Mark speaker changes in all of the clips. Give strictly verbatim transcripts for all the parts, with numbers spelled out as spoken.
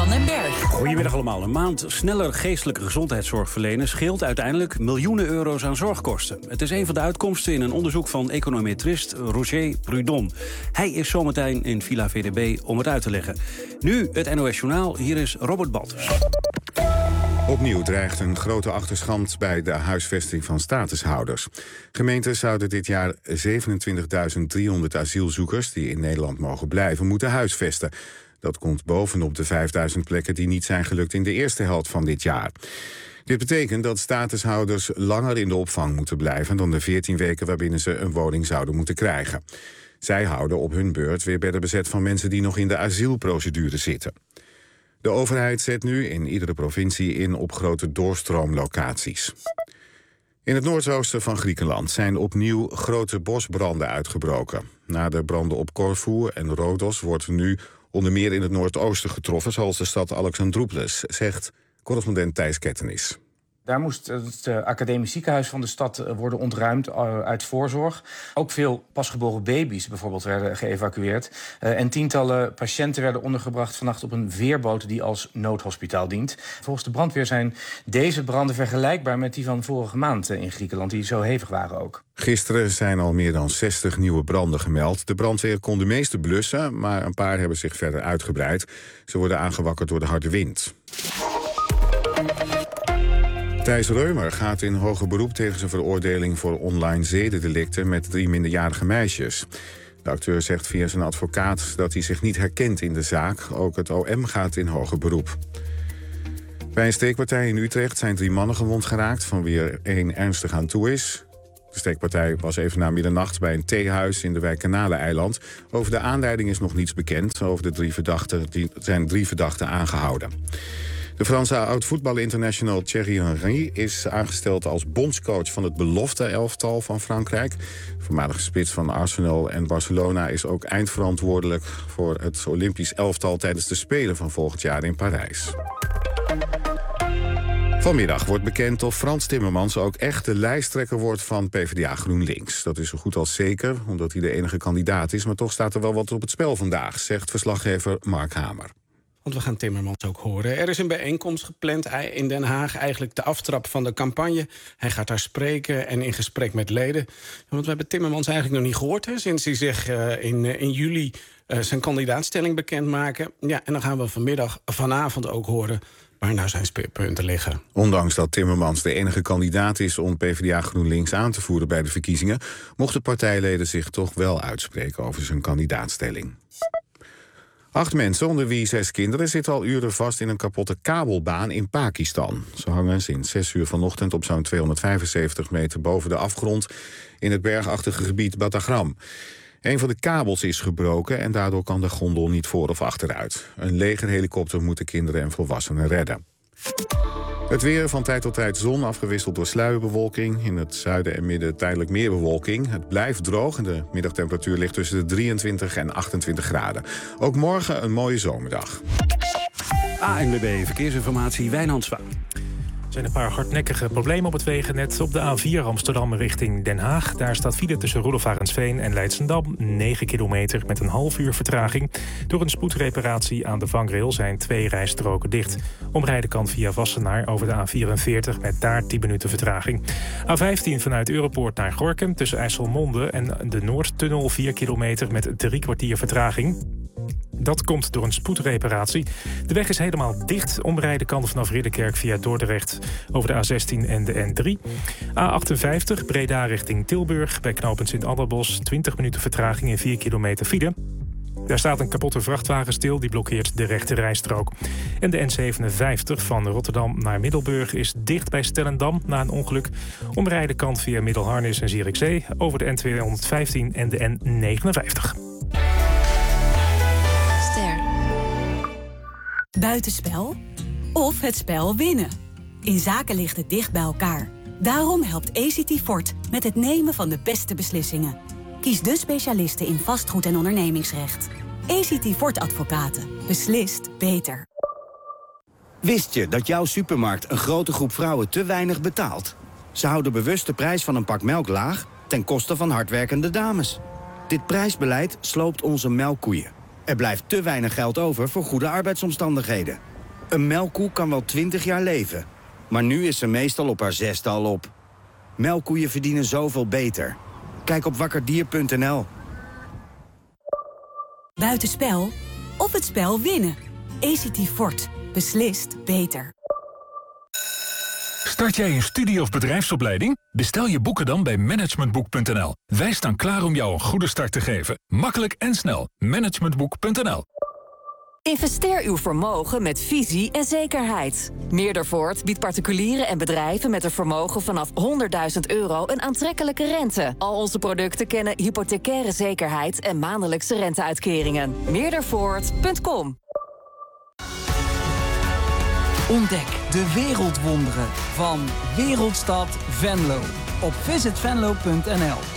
Speaker 1: Van den Berg.
Speaker 2: Goedemiddag allemaal. Een maand sneller geestelijke gezondheidszorg verlenen scheelt uiteindelijk miljoenen euro's aan zorgkosten. Het is een van de uitkomsten in een onderzoek van econometrist Roger Prudon. Hij is zometeen in Villa V D B om het uit te leggen. Nu het N O S Journaal. Hier is Robert Baltus.
Speaker 3: Opnieuw dreigt een grote achterstand bij de huisvesting van statushouders. Gemeenten zouden dit jaar zevenentwintigduizend driehonderd asielzoekers die in Nederland mogen blijven moeten huisvesten. Dat komt bovenop de vijfduizend plekken die niet zijn gelukt in de eerste helft van dit jaar. Dit betekent dat statushouders langer in de opvang moeten blijven dan de veertien weken waarbinnen ze een woning zouden moeten krijgen. Zij houden op hun beurt weer bedden bezet van mensen die nog in de asielprocedure zitten. De overheid zet nu in iedere provincie in op grote doorstroomlocaties. In het noordoosten van Griekenland zijn opnieuw grote bosbranden uitgebroken. Na de branden op Corfu en Rhodos wordt nu onder meer in het noordoosten getroffen, zoals de stad Alexandroupolis, zegt correspondent Thijs Kettenis.
Speaker 4: Daar moest het academisch ziekenhuis van de stad worden ontruimd uit voorzorg. Ook veel pasgeboren baby's bijvoorbeeld werden geëvacueerd. En tientallen patiënten werden ondergebracht vannacht op een veerboot die als noodhospitaal dient. Volgens de brandweer zijn deze branden vergelijkbaar met die van vorige maand in Griekenland, die zo hevig waren ook.
Speaker 3: Gisteren zijn al meer dan zestig nieuwe branden gemeld. De brandweer kon de meeste blussen, maar een paar hebben zich verder uitgebreid. Ze worden aangewakkerd door de harde wind. Thijs Reumer gaat in hoger beroep tegen zijn veroordeling voor online zedendelicten met drie minderjarige meisjes. De acteur zegt via zijn advocaat dat hij zich niet herkent in de zaak. Ook het O M gaat in hoger beroep. Bij een steekpartij in Utrecht zijn drie mannen gewond geraakt, van wie er één ernstig aan toe is. De steekpartij was even na middernacht bij een theehuis in de wijk Kanaleneiland. Over de aanleiding is nog niets bekend. Over de drie verdachten die zijn drie verdachten aangehouden. De Franse oud-voetbal-international Thierry Henry is aangesteld als bondscoach van het belofte-elftal van Frankrijk. De voormalige spits van Arsenal en Barcelona is ook eindverantwoordelijk voor het Olympisch elftal tijdens de Spelen van volgend jaar in Parijs. Vanmiddag wordt bekend of Frans Timmermans ook echt de lijsttrekker wordt van PvdA GroenLinks. Dat is zo goed als zeker, omdat hij de enige kandidaat is, maar toch staat er wel wat op het spel vandaag, zegt verslaggever Mark Hamer.
Speaker 5: Want we gaan Timmermans ook horen. Er is een bijeenkomst gepland in Den Haag, eigenlijk de aftrap van de campagne. Hij gaat daar spreken en in gesprek met leden. Want we hebben Timmermans eigenlijk nog niet gehoord, hè, sinds hij zich uh, in, uh, in juli uh, zijn kandidaatstelling bekendmaken. Ja, en dan gaan we vanmiddag, vanavond ook horen waar nou zijn speerpunten liggen.
Speaker 3: Ondanks dat Timmermans de enige kandidaat is om PvdA GroenLinks aan te voeren bij de verkiezingen, mochten partijleden zich toch wel uitspreken over zijn kandidaatstelling. Acht mensen, onder wie zes kinderen, zitten al uren vast in een kapotte kabelbaan in Pakistan. Ze hangen sinds zes uur vanochtend op zo'n tweehonderdvijfenzeventig meter boven de afgrond in het bergachtige gebied Battagram. Een van de kabels is gebroken en daardoor kan de gondel niet voor of achteruit. Een legerhelikopter moet de kinderen en volwassenen redden. Het weer, van tijd tot tijd zon, afgewisseld door sluierbewolking. In het zuiden en midden tijdelijk meer bewolking. Het blijft droog en de middagtemperatuur ligt tussen de drieëntwintig en achtentwintig graden. Ook morgen een mooie zomerdag.
Speaker 2: A N W B Verkeersinformatie, Wijnand Zwaan.
Speaker 6: Er zijn een paar hardnekkige problemen op het wegennet. Op de A vier Amsterdam richting Den Haag. Daar staat file tussen Roelof Arendsveen en Leidschendam. negen kilometer met een half uur vertraging. Door een spoedreparatie aan de vangrail zijn twee rijstroken dicht. Omrijden kan via Wassenaar over de A vierenveertig met daar tien minuten vertraging. A vijftien vanuit Europoort naar Gorinchem tussen IJsselmonde en de Noordtunnel vier kilometer met drie kwartier vertraging. Dat komt door een spoedreparatie. De weg is helemaal dicht. Omrijden kan vanaf Ridderkerk via Dordrecht over de A zestien en de N drie. A achtenvijftig Breda richting Tilburg. Bij knooppunt Sint-Anderbos twintig minuten vertraging en vier kilometer file. Daar staat een kapotte vrachtwagen stil, die blokkeert de rechte rijstrook. En de N zevenenvijftig van Rotterdam naar Middelburg is dicht bij Stellendam na een ongeluk. Omrijden kan via Middelharnis en Zierikzee over de N tweehonderdvijftien en de N negenenvijftig.
Speaker 1: Buitenspel of het spel winnen. In zaken ligt het dicht bij elkaar. Daarom helpt A C T Fort met het nemen van de beste beslissingen. Kies de specialisten in vastgoed en ondernemingsrecht. A C T Fort Advocaten. Beslist beter.
Speaker 7: Wist je dat jouw supermarkt een grote groep vrouwen te weinig betaalt? Ze houden bewust de prijs van een pak melk laag ten koste van hardwerkende dames. Dit prijsbeleid sloopt onze melkkoeien. Er blijft te weinig geld over voor goede arbeidsomstandigheden. Een melkkoe kan wel twintig jaar leven. Maar nu is ze meestal op haar zesde al op. Melkkoeien verdienen zoveel beter. Kijk op wakkerdier punt n l.
Speaker 1: Buitenspel of het spel winnen. A C T Fort. Beslist beter.
Speaker 8: Start jij een studie- of bedrijfsopleiding? Bestel je boeken dan bij managementboek punt n l. Wij staan klaar om jou een goede start te geven. Makkelijk en snel. managementboek punt n l.
Speaker 9: Investeer uw vermogen met visie en zekerheid. Meerdervoort biedt particulieren en bedrijven met een vermogen vanaf honderdduizend euro een aantrekkelijke rente. Al onze producten kennen hypothecaire zekerheid en maandelijkse renteuitkeringen. meerdervoort punt com.
Speaker 10: Ontdek de wereldwonderen van Wereldstad Venlo op visit venlo punt n l.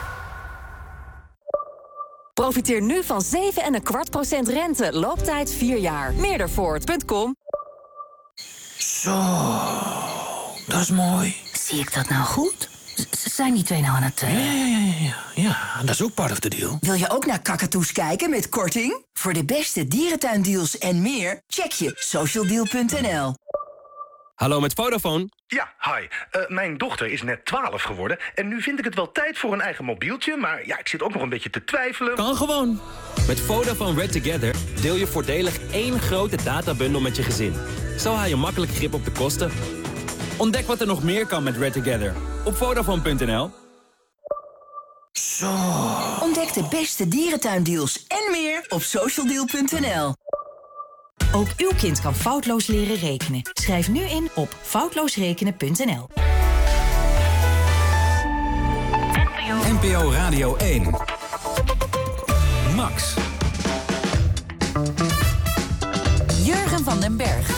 Speaker 9: Profiteer nu van zeven komma vijf procent rente. Looptijd vier jaar. meerdervoort punt com.
Speaker 11: Zo, dat is mooi.
Speaker 12: Zie ik dat nou goed? Z- zijn die twee nou aan het... Uh...
Speaker 11: Ja, ja, ja, ja, ja, dat is ook part of the deal.
Speaker 12: Wil je ook naar kakatoes kijken met korting? Voor de beste dierentuindeals en meer, check je socialdeal punt n l.
Speaker 13: Hallo, met Vodafone.
Speaker 14: Ja, hi. Uh, mijn dochter is net twaalf geworden en nu vind ik het wel tijd voor een eigen mobieltje, maar ja, ik zit ook nog een beetje te twijfelen.
Speaker 13: Kan gewoon. Met Vodafone Red Together deel je voordelig één grote databundel met je gezin. Zo haal je makkelijk grip op de kosten. Ontdek wat er nog meer kan met Red Together op Vodafone punt n l.
Speaker 12: Zo. Ontdek de beste dierentuindeals en meer op socialdeal punt n l.
Speaker 15: Ook uw kind kan foutloos leren rekenen. Schrijf nu in op foutloosrekenen punt n l.
Speaker 16: N P O Radio één. Max.
Speaker 15: Jurgen van den Berg.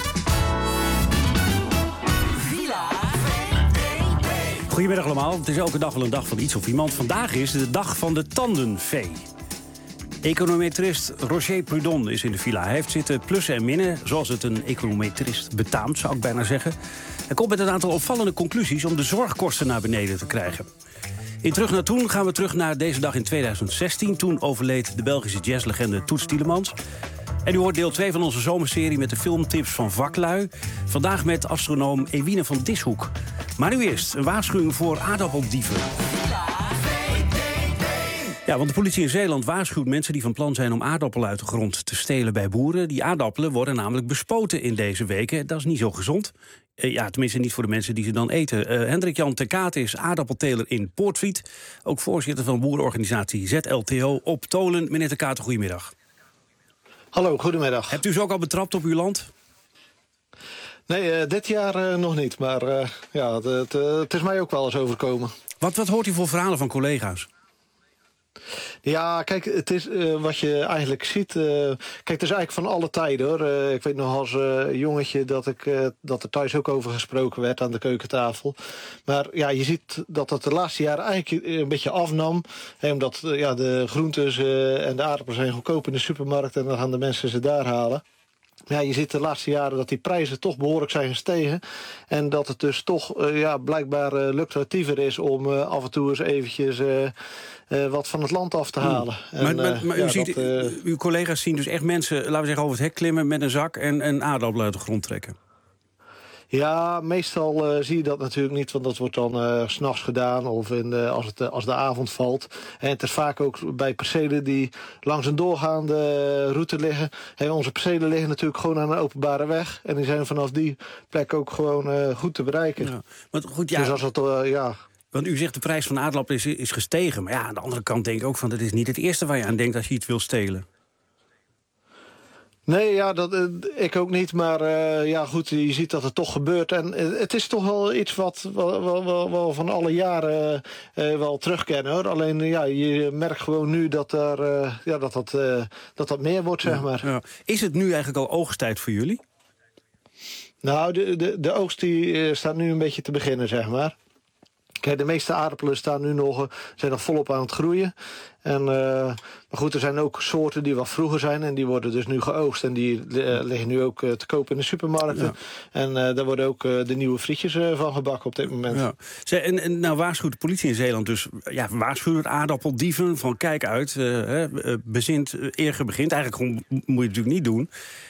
Speaker 2: Goedemiddag allemaal. Het is elke dag wel een dag van iets of iemand. Vandaag is de dag van de tandenvee. Econometrist Roger Prudon is in de villa. Hij heeft zitten plussen en minnen, zoals het een econometrist betaamt, zou ik bijna zeggen. Hij komt met een aantal opvallende conclusies om de zorgkosten naar beneden te krijgen. In Terug naar Toen gaan we terug naar deze dag in tweeduizend zestien. Toen overleed de Belgische jazzlegende Toets Tielemans. En u hoort deel twee van onze zomerserie met de filmtips van vaklui. Vandaag met astronoom Ewine van Dishoek. Maar nu eerst een waarschuwing voor aardappeldieven. Ja, want de politie in Zeeland waarschuwt mensen die van plan zijn om aardappelen uit de grond te stelen bij boeren. Die aardappelen worden namelijk bespoten in deze weken. Dat is niet zo gezond. Uh, ja, tenminste niet voor de mensen die ze dan eten. Uh, Hendrik-Jan Ter Kate is aardappelteler in Poortvliet. Ook voorzitter van boerenorganisatie Z L T O op Tolen. Meneer Ter Kate, goedemiddag.
Speaker 17: Hallo, goedemiddag.
Speaker 2: Hebt u ze ook al betrapt op uw land?
Speaker 17: Nee, uh, dit jaar uh, nog niet. Maar uh, ja, het, het, uh, het is mij ook wel eens overkomen.
Speaker 2: Wat, wat hoort u voor verhalen van collega's?
Speaker 17: Ja, kijk, het is uh, wat je eigenlijk ziet. Uh, kijk, het is eigenlijk van alle tijden, hoor. Uh, ik weet nog als uh, jongetje dat, ik, uh, dat er thuis ook over gesproken werd aan de keukentafel. Maar ja, je ziet dat dat de laatste jaren eigenlijk een beetje afnam. Hè, omdat uh, ja, de groentes uh, en de aardappelen zijn goedkoop in de supermarkt en dan gaan de mensen ze daar halen. Ja, je ziet de laatste jaren dat die prijzen toch behoorlijk zijn gestegen. En dat het dus toch uh, ja, blijkbaar uh, lucratiever is om uh, af en toe eens eventjes uh, uh, wat van het land af te halen.
Speaker 2: Mm.
Speaker 17: En,
Speaker 2: maar maar, maar
Speaker 17: uh,
Speaker 2: u
Speaker 17: ja,
Speaker 2: ziet,
Speaker 17: dat, uh,
Speaker 2: uw collega's zien dus echt mensen, laten we zeggen, over het hek klimmen met een zak en een aardappel uit de grond trekken.
Speaker 17: Ja, meestal uh, zie je dat natuurlijk niet, want dat wordt dan uh, 's nachts gedaan of in de, als, het, uh, als de avond valt. En het is vaak ook bij percelen die langs een doorgaande route liggen. En onze percelen liggen natuurlijk gewoon aan een openbare weg. En die zijn vanaf die plek ook gewoon uh, goed te bereiken.
Speaker 2: Ja, maar goed, ja,
Speaker 17: dus als het, uh, ja...
Speaker 2: Want u zegt de prijs van de aardappel is, is gestegen. Maar ja, aan de andere kant denk ik ook van, dat is niet het eerste waar je aan denkt als je iets wil stelen.
Speaker 17: Nee, ja, dat, uh, ik ook niet, maar uh, ja, goed, je ziet dat het toch gebeurt. En uh, het is toch wel iets wat we wel, wel, wel van alle jaren uh, wel terugkennen, hoor. Alleen, uh, ja, je merkt gewoon nu dat er, uh, ja, dat, dat, uh, dat dat meer wordt, zeg maar.
Speaker 2: Ja, ja. Is het nu eigenlijk al oogsttijd voor jullie?
Speaker 17: Nou, de, de, de oogst die uh, staat nu een beetje te beginnen, zeg maar. Kijk, de meeste aardappelen staan nu nog, zijn nog volop aan het groeien. En, uh, maar goed, er zijn ook soorten die wat vroeger zijn en die worden dus nu geoogst. En die uh, liggen nu ook uh, te koop in de supermarkten. Ja. En uh, daar worden ook uh, de nieuwe frietjes uh, van gebakken op dit moment.
Speaker 2: Ja. Zij, en, en nou waarschuwt de politie in Zeeland dus, ja, waarschuwt aardappeldieven van kijk uit, uh, uh, bezint, uh, eer begint. Eigenlijk gewoon, moet je het natuurlijk niet doen.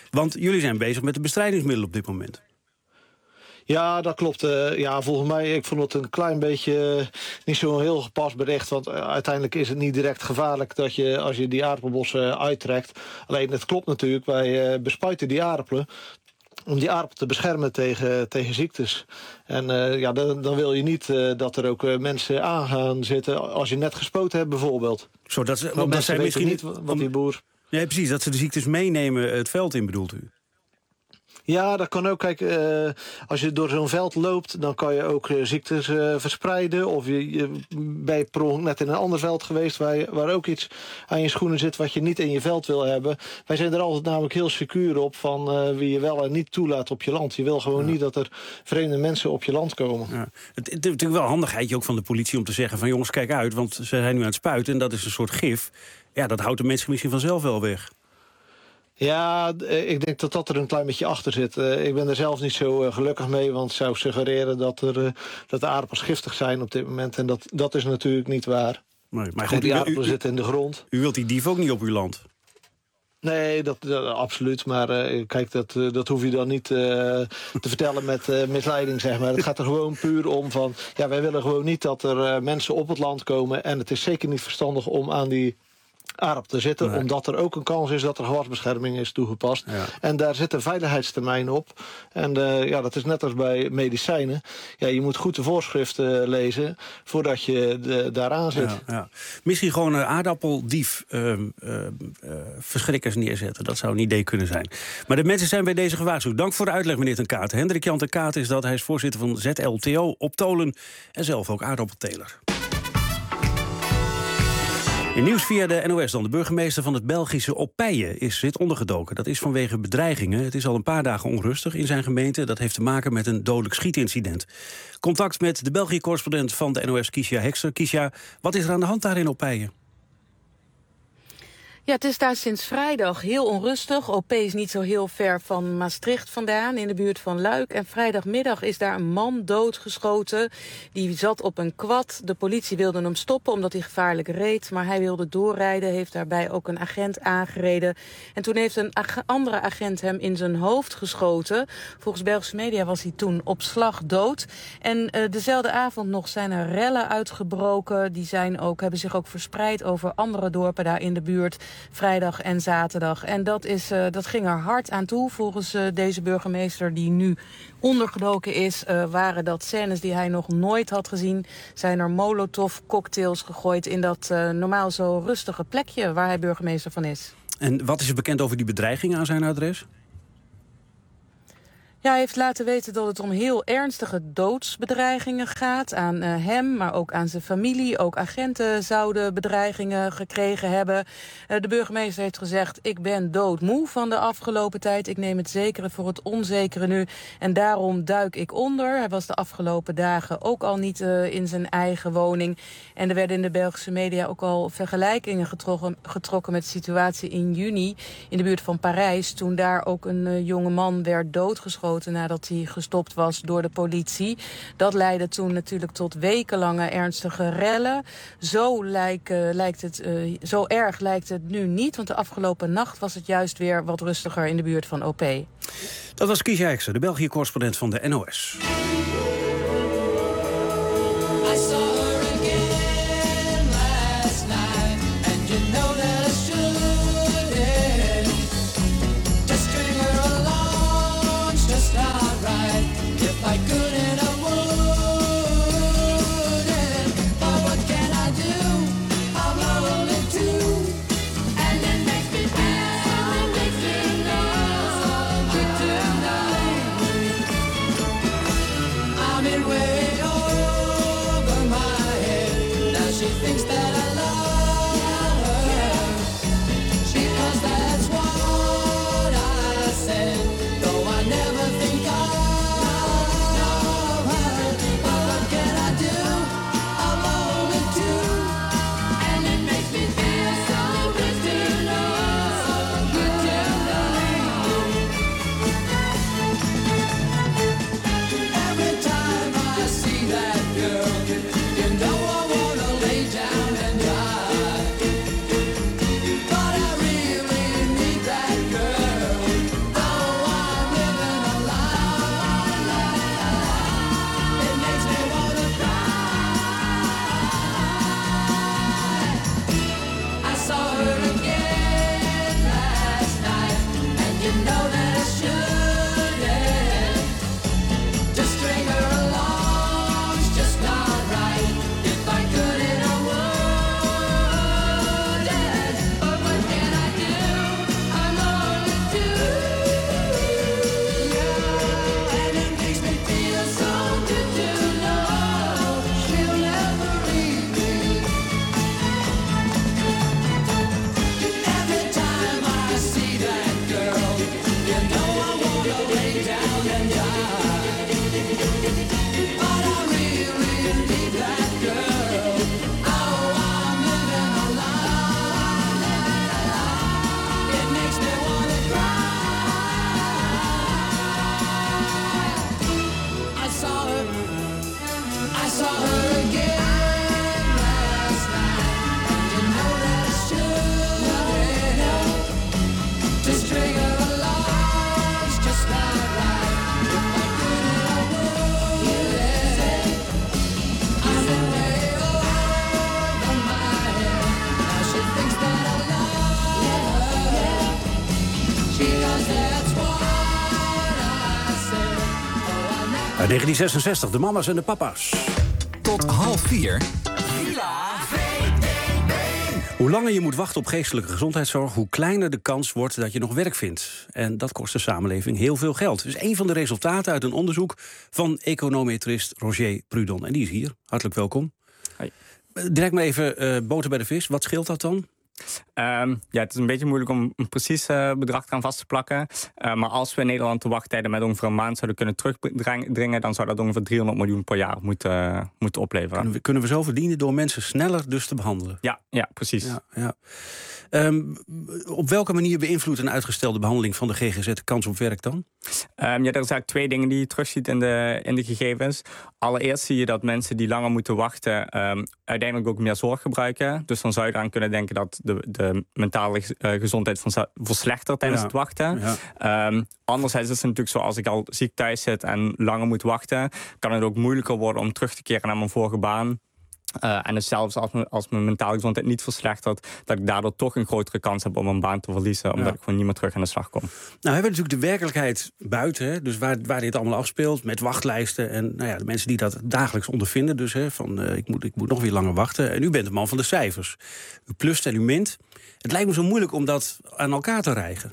Speaker 2: Want jullie zijn bezig met de bestrijdingsmiddelen op dit moment.
Speaker 17: Ja, dat klopt. Uh, ja, volgens mij, ik vond het een klein beetje uh, niet zo'n heel gepast bericht. Want uh, uiteindelijk is het niet direct gevaarlijk dat je, als je die aardappelbossen uh, uittrekt. Alleen het klopt natuurlijk, wij uh, bespuiten die aardappelen om die aardappel te beschermen tegen, tegen ziektes. En uh, ja, dan, dan wil je niet uh, dat er ook uh, mensen aan gaan zitten als je net gespoten hebt bijvoorbeeld.
Speaker 2: Zodat ze,
Speaker 17: omdat zij misschien niet wat
Speaker 2: om,
Speaker 17: die boer...
Speaker 2: Nee, precies, dat ze de ziektes meenemen het veld in, bedoelt u?
Speaker 17: Ja, dat kan ook. Kijk, uh, als je door zo'n veld loopt, dan kan je ook uh, ziektes uh, verspreiden. Of je, je bij per ongeluk net in een ander veld geweest waar, je, waar ook iets aan je schoenen zit wat je niet in je veld wil hebben. Wij zijn er altijd namelijk heel secuur op van uh, wie je wel en niet toelaat op je land. Je wil gewoon ja. niet dat er vreemde mensen op je land komen.
Speaker 2: Ja. Het, het is natuurlijk wel een handigheidje ook van de politie om te zeggen van jongens, kijk uit, want ze zijn nu aan het spuiten en dat is een soort gif. Ja, dat houdt de mensen misschien vanzelf wel weg.
Speaker 17: Ja, ik denk dat dat er een klein beetje achter zit. Uh, ik ben er zelf niet zo uh, gelukkig mee, want het zou suggereren dat, er, uh, dat de aardappels giftig zijn op dit moment. En dat, dat is natuurlijk niet waar.
Speaker 2: Nee, maar goed,
Speaker 17: die
Speaker 2: u,
Speaker 17: aardappelen
Speaker 2: u,
Speaker 17: zitten in de grond.
Speaker 2: U wilt die dief ook niet op uw land?
Speaker 17: Nee, dat, dat, absoluut. Maar uh, kijk, dat, uh, dat hoef je dan niet uh, te vertellen met uh, misleiding, zeg maar. Het gaat er gewoon puur om van... ja, wij willen gewoon niet dat er uh, mensen op het land komen. En het is zeker niet verstandig om aan die aardappel te zitten, nee. omdat er ook een kans is dat er gewasbescherming is toegepast. Ja. En daar zit een veiligheidstermijn op. En uh, ja, dat is net als bij medicijnen. Ja, je moet goed de voorschriften lezen voordat je de, daaraan zit.
Speaker 2: Ja, ja. Misschien gewoon een aardappeldief uh, uh, uh, verschrikkers neerzetten. Dat zou een idee kunnen zijn. Maar de mensen zijn bij deze gewaarschuwd. Dank voor de uitleg, meneer Ten Katen. Hendrik Jan Ten Katen is dat. Hij is voorzitter van Z L T O op Tolen en zelf ook aardappelteler. In nieuws via de N O S dan. De burgemeester van het Belgische Oppijen is zit ondergedoken. Dat is vanwege bedreigingen. Het is al een paar dagen onrustig in zijn gemeente. Dat heeft te maken met een dodelijk schietincident. Contact met de België-correspondent van de N O S, Kiesja Hekster. Kiesja, wat is er aan de hand daar in Oppijen?
Speaker 18: Ja, het is daar sinds vrijdag heel onrustig. O P is niet zo heel ver van Maastricht vandaan, in de buurt van Luik. En vrijdagmiddag is daar een man doodgeschoten. Die zat op een quad. De politie wilde hem stoppen omdat hij gevaarlijk reed. Maar hij wilde doorrijden, heeft daarbij ook een agent aangereden. En toen heeft een ag- andere agent hem in zijn hoofd geschoten. Volgens Belgische media was hij toen op slag dood. En uh, dezelfde avond nog zijn er rellen uitgebroken. Die zijn ook, hebben zich ook verspreid over andere dorpen daar in de buurt. Vrijdag en zaterdag. En dat, is, uh, dat ging er hard aan toe. Volgens uh, deze burgemeester die nu ondergedoken is, Uh, waren dat scènes die hij nog nooit had gezien. Zijn er molotov-cocktails gegooid in dat uh, normaal zo rustige plekje waar hij burgemeester van is.
Speaker 2: En wat is er bekend over die bedreiging aan zijn adres?
Speaker 18: Ja, hij heeft laten weten dat het om heel ernstige doodsbedreigingen gaat. Aan uh, hem, maar ook aan zijn familie. Ook agenten zouden bedreigingen gekregen hebben. Uh, de burgemeester heeft gezegd, ik ben doodmoe van de afgelopen tijd. Ik neem het zekere voor het onzekere nu. En daarom duik ik onder. Hij was de afgelopen dagen ook al niet uh, in zijn eigen woning. En er werden in de Belgische media ook al vergelijkingen getrokken, getrokken met de situatie in juni in de buurt van Parijs. Toen daar ook een uh, jonge man werd doodgeschoten nadat hij gestopt was door de politie. Dat leidde toen natuurlijk tot wekenlange ernstige rellen. Zo, lijkt, uh, lijkt het, uh, zo erg lijkt het nu niet, want de afgelopen nacht was het juist weer wat rustiger in de buurt van O P.
Speaker 2: Dat was Kiesja Hekster, de België-correspondent van de N O S. negentien zesenzestig, de mama's en de papa's.
Speaker 16: Tot half vier.
Speaker 2: Hoe langer je moet wachten op geestelijke gezondheidszorg, hoe kleiner de kans wordt dat je nog werk vindt. En dat kost de samenleving heel veel geld. Dus een van de resultaten uit een onderzoek van econometrist Roger Prudon. En die is hier. Hartelijk welkom.
Speaker 19: Hoi.
Speaker 2: Direct maar even uh, boter bij de vis. Wat scheelt dat dan?
Speaker 19: Um, ja, het is een beetje moeilijk om een precies uh, bedrag eraan vast te plakken. Uh, maar als we in Nederland de wachttijden met ongeveer een maand zouden kunnen terugdringen, dan zou dat ongeveer driehonderd miljoen per jaar moeten, uh, moeten opleveren.
Speaker 2: Kunnen we, kunnen we zo verdienen door mensen sneller dus te behandelen?
Speaker 19: Ja, ja precies.
Speaker 2: Ja, ja. Um, op welke manier beïnvloedt een uitgestelde behandeling van de G G Z de kans op werk dan?
Speaker 19: Um, ja, er zijn eigenlijk twee dingen die je terugziet in de, in de gegevens. Allereerst zie je dat mensen die langer moeten wachten um, uiteindelijk ook meer zorg gebruiken. Dus dan zou je eraan kunnen denken dat de, de mentale uh, gezondheid verslechtert tijdens ja. het wachten. Ja. Um, anderzijds is het natuurlijk zo, als ik al ziek thuis zit en langer moet wachten, kan het ook moeilijker worden om terug te keren naar mijn vorige baan. Uh, en dus zelfs als, me, als mijn mentale gezondheid niet verslechtert, dat ik daardoor toch een grotere kans heb om een baan te verliezen, omdat ja. ik gewoon niet meer terug aan de slag kom.
Speaker 2: Nou, we hebben natuurlijk de werkelijkheid buiten, hè, dus waar, waar dit allemaal afspeelt, met wachtlijsten en nou ja, de mensen die dat dagelijks ondervinden. Dus hè, van uh, ik, moet, ik moet nog weer langer wachten. En u bent de man van de cijfers. U plust en u mint. Het lijkt me zo moeilijk om dat aan elkaar te rijgen.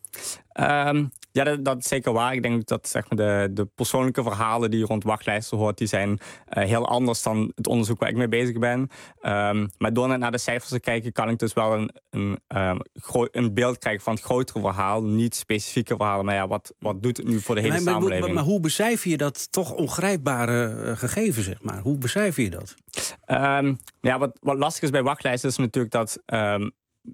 Speaker 19: Um, ja, dat, dat is zeker waar. Ik denk dat zeg maar, de, de persoonlijke verhalen die je rond wachtlijsten hoort, die zijn uh, heel anders dan het onderzoek waar ik mee bezig ben. Um, maar door net naar de cijfers te kijken, kan ik dus wel een, een, um, gro- een beeld krijgen van het grotere verhaal. Niet specifieke verhalen, maar ja, wat, wat doet het nu voor de hele
Speaker 2: maar, maar,
Speaker 19: samenleving?
Speaker 2: Maar, maar hoe becijfer je dat toch ongrijpbare uh, gegeven, zeg maar? Hoe becijfer je dat?
Speaker 19: Um, ja, wat, wat lastig is bij wachtlijsten is natuurlijk dat Um,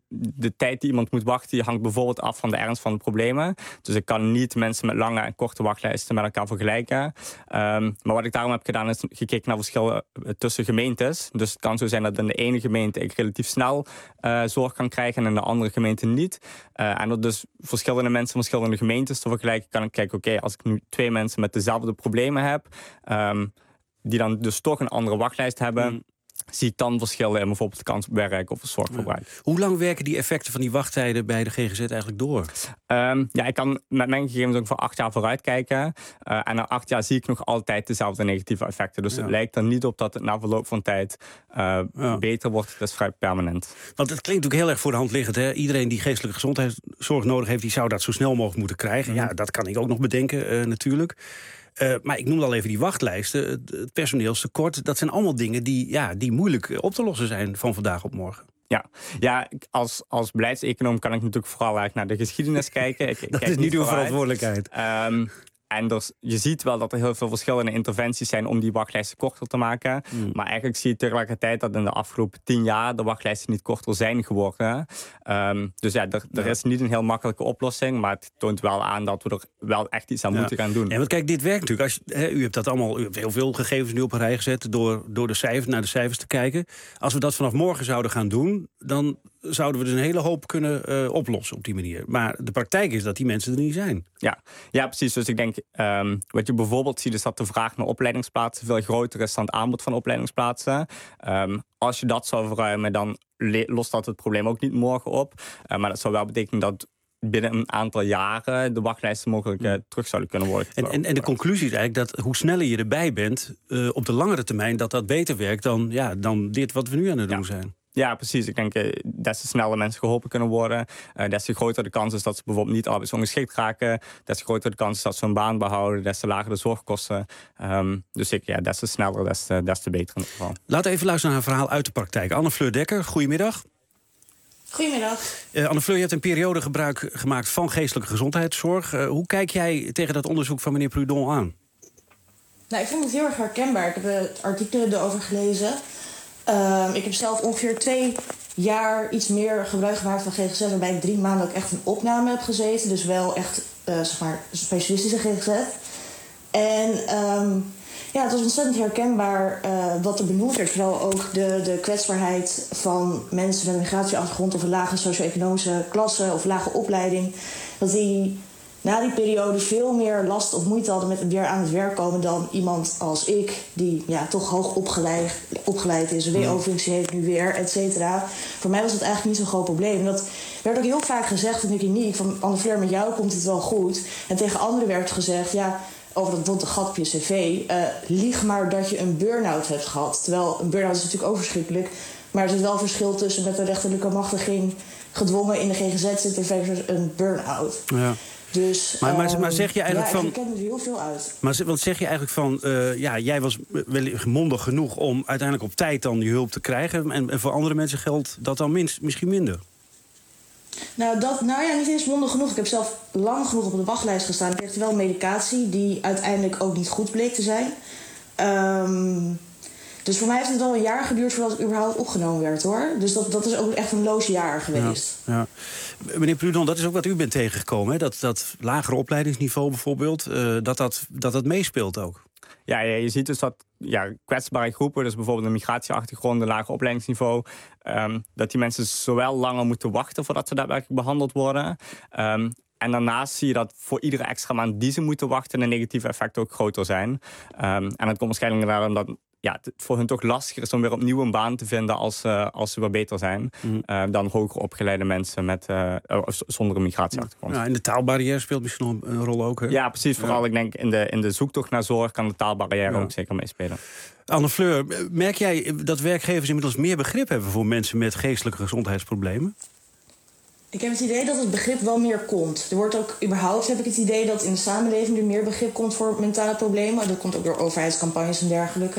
Speaker 19: de tijd die iemand moet wachten, die hangt bijvoorbeeld af van de ernst van de problemen. Dus ik kan niet mensen met lange en korte wachtlijsten met elkaar vergelijken. Um, maar wat ik daarom heb gedaan, is gekeken naar verschillen tussen gemeentes. Dus het kan zo zijn dat in de ene gemeente ik relatief snel uh, zorg kan krijgen en in de andere gemeente niet. Uh, en door dus verschillende mensen, verschillende gemeentes te vergelijken, kan ik kijken, oké, okay, als ik nu twee mensen met dezelfde problemen heb, um, die dan dus toch een andere wachtlijst hebben, mm. zie ik dan verschillen in bijvoorbeeld de kans op werk of zorgverbruik. Ja.
Speaker 2: Hoe lang werken die effecten van die wachttijden bij de G G Z eigenlijk door?
Speaker 19: Um, ja, ik kan met mijn gegevens ook voor acht jaar vooruit kijken. Uh, en na acht jaar zie ik nog altijd dezelfde negatieve effecten. Dus ja. het lijkt er niet op dat het na verloop van tijd uh, ja. beter wordt. Dat is vrij permanent.
Speaker 2: Want het klinkt natuurlijk heel erg voor de hand liggend. Hè? Iedereen die geestelijke gezondheidszorg nodig heeft, die zou dat zo snel mogelijk moeten krijgen. Mm-hmm. Ja, dat kan ik ook nog bedenken uh, natuurlijk. Uh, maar ik noemde al even die wachtlijsten, het, het personeelstekort. Dat zijn allemaal dingen die, ja, die moeilijk op te lossen zijn van vandaag op morgen.
Speaker 19: Ja, ja als, als beleidseconoom kan ik natuurlijk vooral eigenlijk naar de geschiedenis kijken. Ik, ik
Speaker 2: dat
Speaker 19: kijk
Speaker 2: is niet uw verantwoordelijkheid.
Speaker 19: Um, En dus, je ziet wel dat er heel veel verschillende interventies zijn om die wachtlijsten korter te maken. Mm. Maar eigenlijk zie je tegelijkertijd dat in de afgelopen tien jaar de wachtlijsten niet korter zijn geworden. Um, dus ja, er, er is niet een heel makkelijke oplossing. Maar het toont wel aan dat we er wel echt iets aan ja. moeten gaan doen.
Speaker 2: Ja, want kijk, dit werkt natuurlijk. Als je, he, u hebt dat allemaal, u hebt heel veel gegevens nu op een rij gezet door, door de cijfers, naar de cijfers te kijken. Als we dat vanaf morgen zouden gaan doen, dan zouden we dus een hele hoop kunnen uh, oplossen op die manier. Maar de praktijk is dat die mensen er niet zijn.
Speaker 19: Ja, ja precies. Dus ik denk, um, wat je bijvoorbeeld ziet, is dat de vraag naar opleidingsplaatsen veel groter is dan het aanbod van opleidingsplaatsen. Um, als je dat zou verruimen, dan lost dat het probleem ook niet morgen op. Uh, maar dat zou wel betekenen dat binnen een aantal jaren de wachtlijsten mogelijk uh, terug zouden kunnen worden.
Speaker 2: En, en, en de conclusie is eigenlijk dat hoe sneller je erbij bent, uh, op de langere termijn, dat dat beter werkt dan, ja, dan dit wat we nu aan het doen ja. zijn.
Speaker 19: Ja, precies. Ik denk, uh, des te sneller mensen geholpen kunnen worden, uh, des te groter de kans is dat ze bijvoorbeeld niet arbeidsongeschikt raken, des te groter de kans is dat ze hun baan behouden, des te lager de zorgkosten. Um, dus ik, ja, des te sneller, des te, des te beter in ieder geval.
Speaker 2: Laten we even luisteren naar een verhaal uit de praktijk. Anne-Fleur Dekker, goedemiddag.
Speaker 20: Goedemiddag.
Speaker 2: Uh, Anne-Fleur, je hebt een periode gebruik gemaakt van geestelijke gezondheidszorg. Uh, hoe kijk jij tegen dat onderzoek van meneer Prudon aan?
Speaker 20: Nou, ik vond het heel erg herkenbaar. Ik heb het artikelen erover gelezen. Uh, ik heb zelf ongeveer twee jaar iets meer gebruik gemaakt van G G Z... waarbij ik drie maanden ook echt een opname heb gezeten. Dus wel echt, uh, zeg maar, specialistische G G Z. En um, ja, het was ontzettend herkenbaar uh, wat er benoemd werd. Vooral ook de, de kwetsbaarheid van mensen met een migratieachtergrond... of een lage socio-economische klasse of lage opleiding. Dat die na die periode veel meer last of moeite hadden met weer aan het werk komen dan iemand als ik, die ja, toch hoog opgeleid, opgeleid is, een W O-functie heeft nu weer, et cetera. Voor mij was dat eigenlijk niet zo'n groot probleem. En dat werd ook heel vaak gezegd, en ik niet, van Anne-Fleur, met jou komt het wel goed. En tegen anderen werd gezegd, ja, over dat bijvoorbeeld een gat op je cv. Uh, lieg maar dat je een burn-out hebt gehad. Terwijl een burn-out is natuurlijk ook verschrikkelijk. Maar er zit wel verschil tussen met een rechterlijke machtiging gedwongen in de G G Z zitten versus een burn-out.
Speaker 2: Ja.
Speaker 20: Dus,
Speaker 2: maar, maar,
Speaker 20: um,
Speaker 2: maar zeg je eigenlijk
Speaker 20: ja,
Speaker 2: van.
Speaker 20: ik ken er heel veel uit.
Speaker 2: Maar want zeg je eigenlijk van. Uh, ja, jij was wellicht mondig genoeg om uiteindelijk op tijd dan die hulp te krijgen. En, en voor andere mensen geldt dat dan minst, misschien minder.
Speaker 20: Nou, dat, nou ja, niet eens mondig genoeg. Ik heb zelf lang genoeg op de wachtlijst gestaan. Ik kreeg wel medicatie die uiteindelijk ook niet goed bleek te zijn. Um, dus voor mij heeft het wel een jaar geduurd voordat ik überhaupt opgenomen werd, hoor. Dus dat, dat is ook echt een loos jaar geweest.
Speaker 2: Ja, ja. Meneer Prudon, dat is ook wat u bent tegengekomen, hè? Dat, dat lagere opleidingsniveau bijvoorbeeld, uh, dat, dat, dat dat meespeelt ook.
Speaker 19: Ja, ja, je ziet dus dat ja, kwetsbare groepen, dus bijvoorbeeld een migratieachtergrond, een lager opleidingsniveau, um, dat die mensen zowel langer moeten wachten voordat ze daadwerkelijk behandeld worden. Um, En daarnaast zie je dat voor iedere extra maand die ze moeten wachten de negatieve effecten ook groter zijn. Um, en dat komt waarschijnlijk daarom dat ja, het voor hun toch lastiger is om weer opnieuw een baan te vinden als, uh, als ze weer beter zijn. Mm. Uh, dan hoger opgeleide mensen met, uh, zonder een migratieachtergrond.
Speaker 2: Ja, en de taalbarrière speelt misschien nog een rol ook, hè?
Speaker 19: Ja, precies. Vooral ja. ik denk in de, in de zoektocht naar zorg kan de taalbarrière ja. ook zeker meespelen.
Speaker 2: Anne Fleur, merk jij dat werkgevers inmiddels meer begrip hebben voor mensen met geestelijke gezondheidsproblemen?
Speaker 20: Ik heb het idee dat het begrip wel meer komt. Er wordt ook überhaupt, heb ik het idee dat in de samenleving er meer begrip komt voor mentale problemen. Dat komt ook door overheidscampagnes en dergelijke.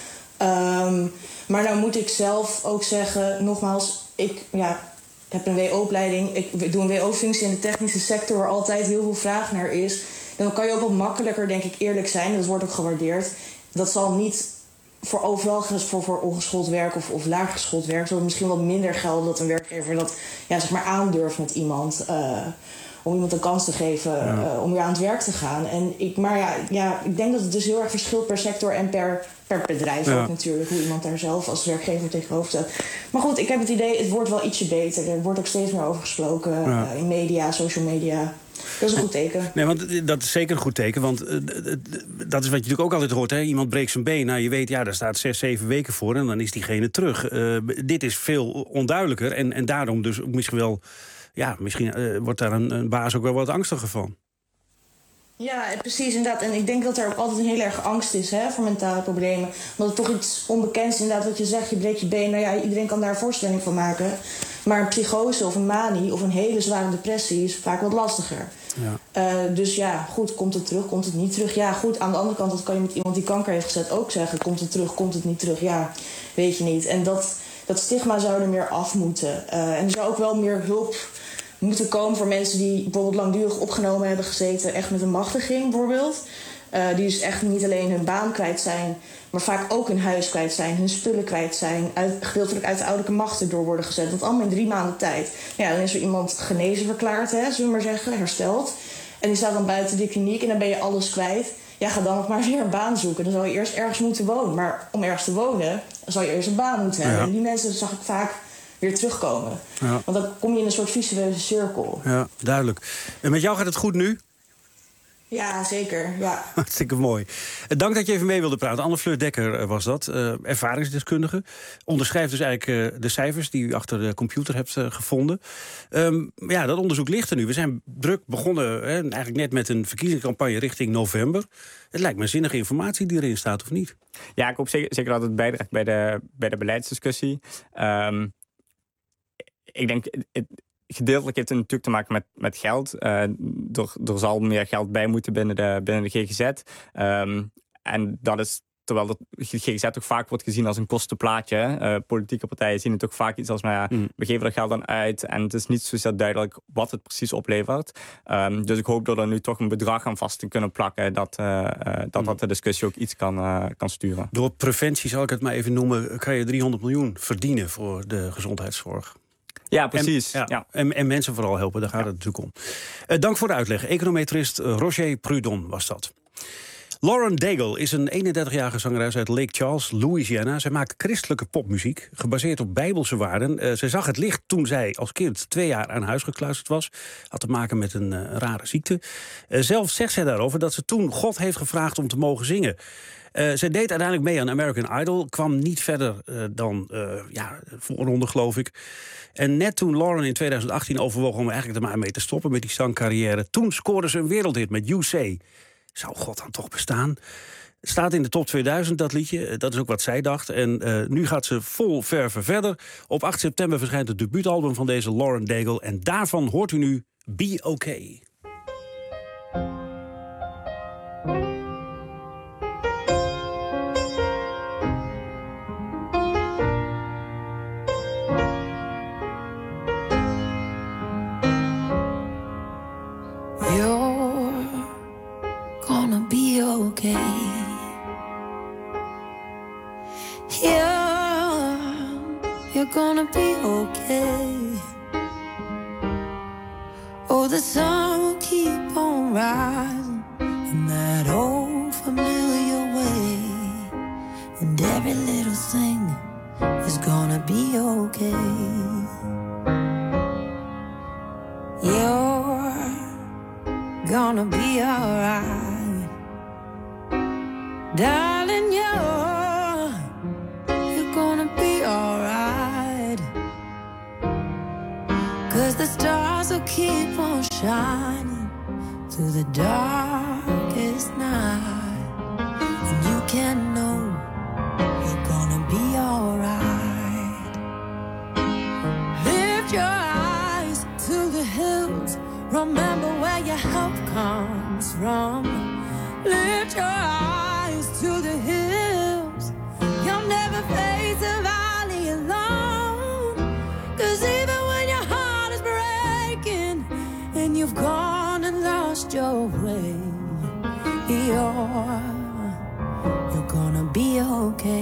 Speaker 20: Um, maar nou moet ik zelf ook zeggen, nogmaals, ik ja, heb een W O-opleiding. Ik doe een W O-functie in de technische sector waar altijd heel veel vraag naar is. Dan kan je ook wat makkelijker, denk ik, eerlijk zijn. Dat wordt ook gewaardeerd. Dat zal niet voor overal voor, voor ongeschoold werk of, of laaggeschoold werk zal misschien wat minder gelden dat een werkgever dat ja, zeg maar aandurft met iemand. Uh, om iemand een kans te geven ja. uh, om weer aan het werk te gaan. En ik, maar ja, ja, ik denk dat het dus heel erg verschilt per sector en per, per bedrijf ja. ook natuurlijk. Hoe iemand daar zelf als werkgever tegenover staat. Maar goed, ik heb het idee, het wordt wel ietsje beter. Er wordt ook steeds meer over gesproken ja. uh, in media, social media. Dat is een goed teken.
Speaker 2: Nee, want dat is zeker een goed teken. Want uh, dat is wat je natuurlijk ook altijd hoort. Hè? Iemand breekt zijn been. Nou, je weet, ja, daar staat zes, zeven weken voor. En dan is diegene terug. Uh, dit is veel onduidelijker. En, en daarom dus ook misschien wel. Ja, misschien uh, wordt daar een, een baas ook wel wat angstiger van.
Speaker 20: Ja, precies, inderdaad. En ik denk dat er ook altijd een heel erg angst is hè, voor mentale problemen. Omdat het toch iets onbekends is, inderdaad, wat je zegt, je breekt je been. Nou ja, iedereen kan daar een voorstelling van maken. Maar een psychose of een manie of een hele zware depressie is vaak wat lastiger. Ja. Uh, dus ja, goed, komt het terug, komt het niet terug? Ja, goed, aan de andere kant, dat kan je met iemand die kanker heeft gezet ook zeggen. Komt het terug, komt het niet terug? Ja, weet je niet. En dat, dat stigma zou er meer af moeten. Uh, en er zou ook wel meer hulp moeten komen voor mensen die bijvoorbeeld langdurig opgenomen hebben gezeten, echt met een machtiging bijvoorbeeld. Uh, die dus echt niet alleen hun baan kwijt zijn, maar vaak ook hun huis kwijt zijn, hun spullen kwijt zijn, uit, gedeeltelijk uit de ouderlijke machten door worden gezet. Dat allemaal in drie maanden tijd. Ja, dan is er iemand genezen verklaard, hè, zullen we maar zeggen, hersteld. En die staat dan buiten de kliniek en dan ben je alles kwijt. Ja, ga dan nog maar weer een baan zoeken. Dan zal je eerst ergens moeten wonen. Maar om ergens te wonen, zal je eerst een baan moeten hebben. Ja. En die mensen zag ik vaak weer terugkomen. Ja. Want dan kom je in een soort visuele cirkel.
Speaker 2: Ja, duidelijk. En met jou gaat het goed nu?
Speaker 20: Ja, zeker. Ja.
Speaker 2: Hartstikke mooi. Dank dat je even mee wilde praten. Anne Fleur Dekker was dat, uh, ervaringsdeskundige. Onderschrijft dus eigenlijk uh, de cijfers die u achter de computer hebt uh, gevonden. Um, ja, dat onderzoek ligt er nu. We zijn druk begonnen, hè, eigenlijk net met een verkiezingscampagne richting november. Het lijkt me zinnige informatie die erin staat, of niet?
Speaker 19: Ja, ik hoop zeker, zeker dat het bijdraagt bij de, bij de beleidsdiscussie. Um, ik denk, het, gedeeltelijk heeft het natuurlijk te maken met, met geld. Uh, er, er zal meer geld bij moeten binnen de, binnen de G G Z. Um, en dat is, terwijl de G G Z ook vaak wordt gezien als een kostenplaatje. Uh, politieke partijen zien het ook vaak iets als, nou ja, mm. we geven er geld aan uit en het is niet zozeer duidelijk wat het precies oplevert. Um, dus ik hoop dat er nu toch een bedrag aan vast te kunnen plakken, dat uh, uh, dat, dat de discussie ook iets kan, uh, kan sturen.
Speaker 2: Door preventie, zal ik het maar even noemen, kan je driehonderd miljoen verdienen voor de gezondheidszorg.
Speaker 19: Ja, precies.
Speaker 2: En, ja,
Speaker 19: ja.
Speaker 2: En, en mensen vooral helpen, daar gaat ja. het natuurlijk om. Uh, dank voor de uitleg. Econometrist Roger Prudon was dat. Lauren Daigle is een eenendertigjarige zangeres uit Lake Charles, Louisiana. Zij maakt christelijke popmuziek, gebaseerd op bijbelse waarden. Uh, zij zag het licht toen zij als kind twee jaar aan huis gekluisterd was. Had te maken met een uh, rare ziekte. Uh, zelf zegt zij daarover dat ze toen God heeft gevraagd om te mogen zingen. Uh, zij deed uiteindelijk mee aan American Idol. Kwam niet verder uh, dan uh, ja, voorronde, geloof ik. En net toen Lauren in twintig achttien overwoog om eigenlijk er maar mee te stoppen met die zangcarrière, toen scoorde ze een wereldhit met You Say. Zou God dan toch bestaan? Staat in de top tweeduizend, dat liedje. Dat is ook wat zij dacht. En uh, nu gaat ze vol verven verder. Op acht september verschijnt het debuutalbum van deze Lauren Daigle. En daarvan hoort u nu Be Okay.
Speaker 21: You're gonna be okay. Yeah, you're gonna be okay. Oh, the sun will keep on rising in that old familiar way, and every little thing is gonna be okay. You're gonna be alright, darling. You're you're gonna be alright, 'cause the stars will keep on shining through the darkest night, and you can know you're gonna be alright. Lift your eyes to the hills, remember where your help comes from. Lift your eyes to the hills, you'll never face the valley alone. 'Cause even when your heart is breaking and you've gone and lost your way, you're, you're gonna be okay.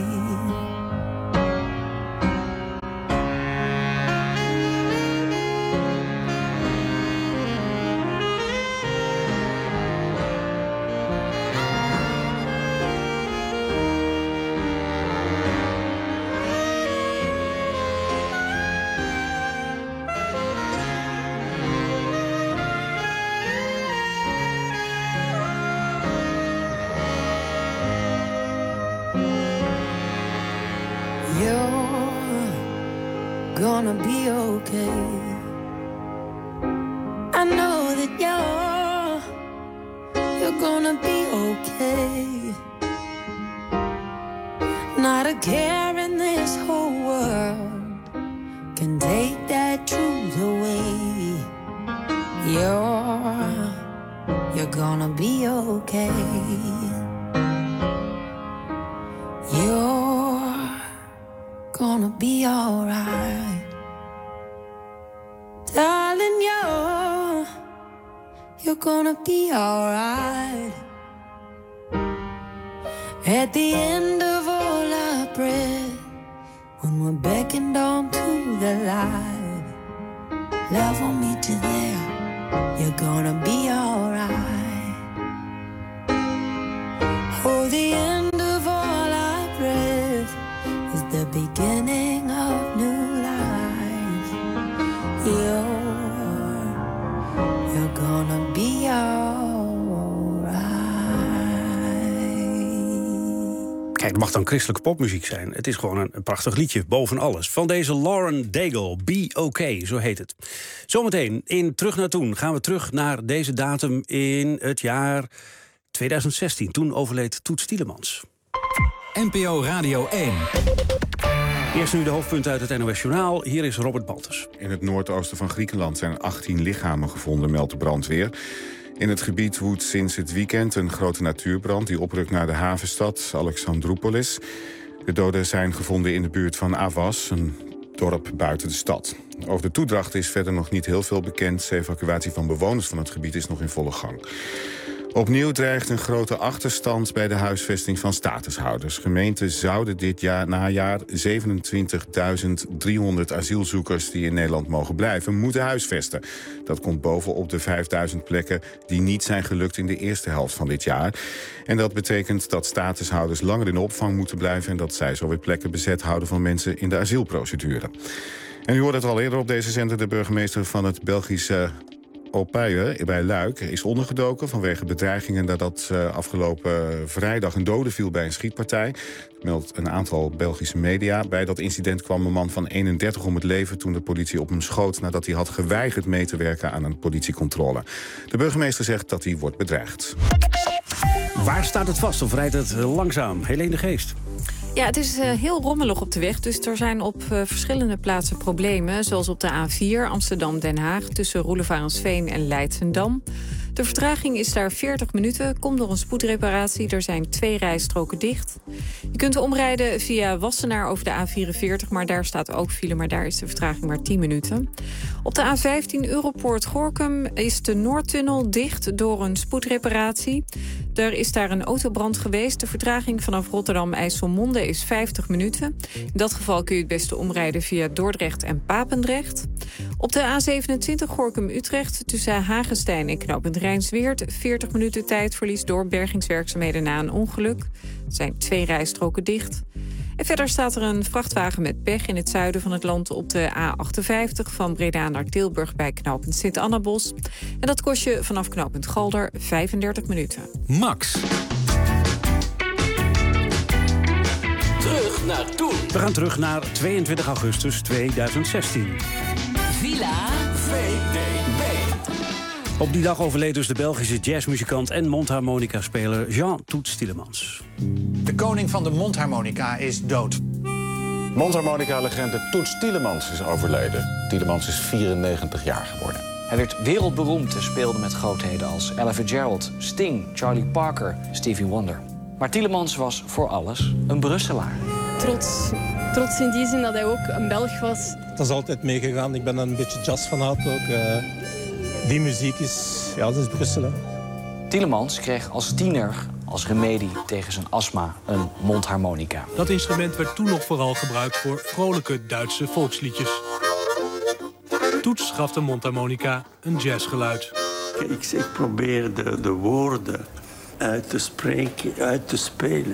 Speaker 21: Gonna be okay. I know that you're you're gonna be okay. Not a care in this whole world can take that truth away. You're you're gonna be okay. You're gonna be alright. Darling, you're, you're gonna be alright. At the end of all our breath, when we're beckoned on to the light, love will meet you there, you're gonna be alright. Oh, the end of all our breath is the beginning of new life. You're, you're gonna be alright.
Speaker 2: Kijk, het mag dan christelijke popmuziek zijn. Het is gewoon een, een prachtig liedje, boven alles. Van deze Lauren Daigle, Be Okay, zo heet het. Zometeen in Terug naar Toen gaan we terug naar deze datum in het jaar tweeduizend zestien. Toen overleed Toets Tielemans.
Speaker 16: N P O Radio één.
Speaker 2: Eerst nu de hoofdpunten uit het N O S Journaal. Hier is Robert Baltus.
Speaker 3: In het noordoosten van Griekenland zijn achttien lichamen gevonden, meldt de brandweer. In het gebied woedt sinds het weekend een grote natuurbrand die oprukt naar de havenstad Alexandroupolis. De doden zijn gevonden in de buurt van Avas, een dorp buiten de stad. Over de toedracht is verder nog niet heel veel bekend. De evacuatie van bewoners van het gebied is nog in volle gang. Opnieuw dreigt een grote achterstand bij de huisvesting van statushouders. Gemeenten zouden dit jaar, najaar zevenentwintigduizend driehonderd asielzoekers die in Nederland mogen blijven, moeten huisvesten. Dat komt bovenop de vijfduizend plekken die niet zijn gelukt in de eerste helft van dit jaar. En dat betekent dat statushouders langer in de opvang moeten blijven en dat zij zo weer plekken bezet houden van mensen in de asielprocedure. En u hoorde het al eerder op deze zender, de burgemeester van het Belgische Oppijen bij Luik is ondergedoken vanwege bedreigingen nadat uh, afgelopen vrijdag een dode viel bij een schietpartij. Dat meldt een aantal Belgische media. Bij dat incident kwam een man van eenendertig om het leven toen de politie op hem schoot nadat hij had geweigerd mee te werken aan een politiecontrole. De burgemeester zegt dat hij wordt bedreigd.
Speaker 2: Waar staat het vast of rijdt het langzaam? Helene de Geest.
Speaker 4: Ja, het is uh, heel rommelig op de weg, dus er zijn op uh, verschillende plaatsen problemen. Zoals op de A vier Amsterdam-Den Haag tussen Roelevarensveen en Leidsendam. De vertraging is daar veertig minuten, komt door een spoedreparatie. Er zijn twee rijstroken dicht. Je kunt omrijden via Wassenaar over de A vierenveertig, maar daar staat ook file, maar daar is de vertraging maar tien minuten. Op de A vijftien Europoort-Gorinchem is de Noordtunnel dicht door een spoedreparatie. Er is daar een autobrand geweest. De vertraging vanaf Rotterdam-IJsselmonde is vijftig minuten. In dat geval kun je het beste omrijden via Dordrecht en Papendrecht. Op de A zevenentwintig Gorinchem-Utrecht tussen Hagestein en knooppunt Rijnsweert veertig minuten tijdverlies door bergingswerkzaamheden na een ongeluk. Er zijn twee rijstroken dicht. En verder staat er een vrachtwagen met pech in het zuiden van het land op de A achtenvijftig van Breda naar Tilburg bij knooppunt Sint-Annabos. En dat kost je vanaf knooppunt Galder vijfendertig minuten.
Speaker 11: Max.
Speaker 2: Terug naar toen. We gaan terug naar tweeëntwintig augustus tweeduizend zestien.
Speaker 12: Villa V D B.
Speaker 2: Op die dag overleed dus de Belgische jazzmuzikant en mondharmonica-speler Jean Toets Tielemans.
Speaker 22: De koning van de mondharmonica is dood.
Speaker 23: Mondharmonica-legende Toets Tielemans is overleden. Tielemans is vierennegentig jaar geworden.
Speaker 24: Hij werd wereldberoemd en speelde met grootheden als Ella Fitzgerald, Sting, Charlie Parker, Stevie Wonder. Maar Tielemans was voor alles een Brusselaar.
Speaker 25: Trots. Trots in die zin dat hij ook een Belg was.
Speaker 26: Dat is altijd meegegaan. Ik ben een beetje jazzfanaat ook. Uh, die muziek is, ja, dat is Brussel. Hè.
Speaker 24: Tielemans kreeg als tiener als remedie tegen zijn astma een mondharmonica.
Speaker 27: Dat instrument werd toen nog vooral gebruikt voor vrolijke Duitse volksliedjes. Toets gaf de mondharmonica een jazzgeluid.
Speaker 28: Ik, ik probeer de, de woorden uit te spreken, uit te spelen.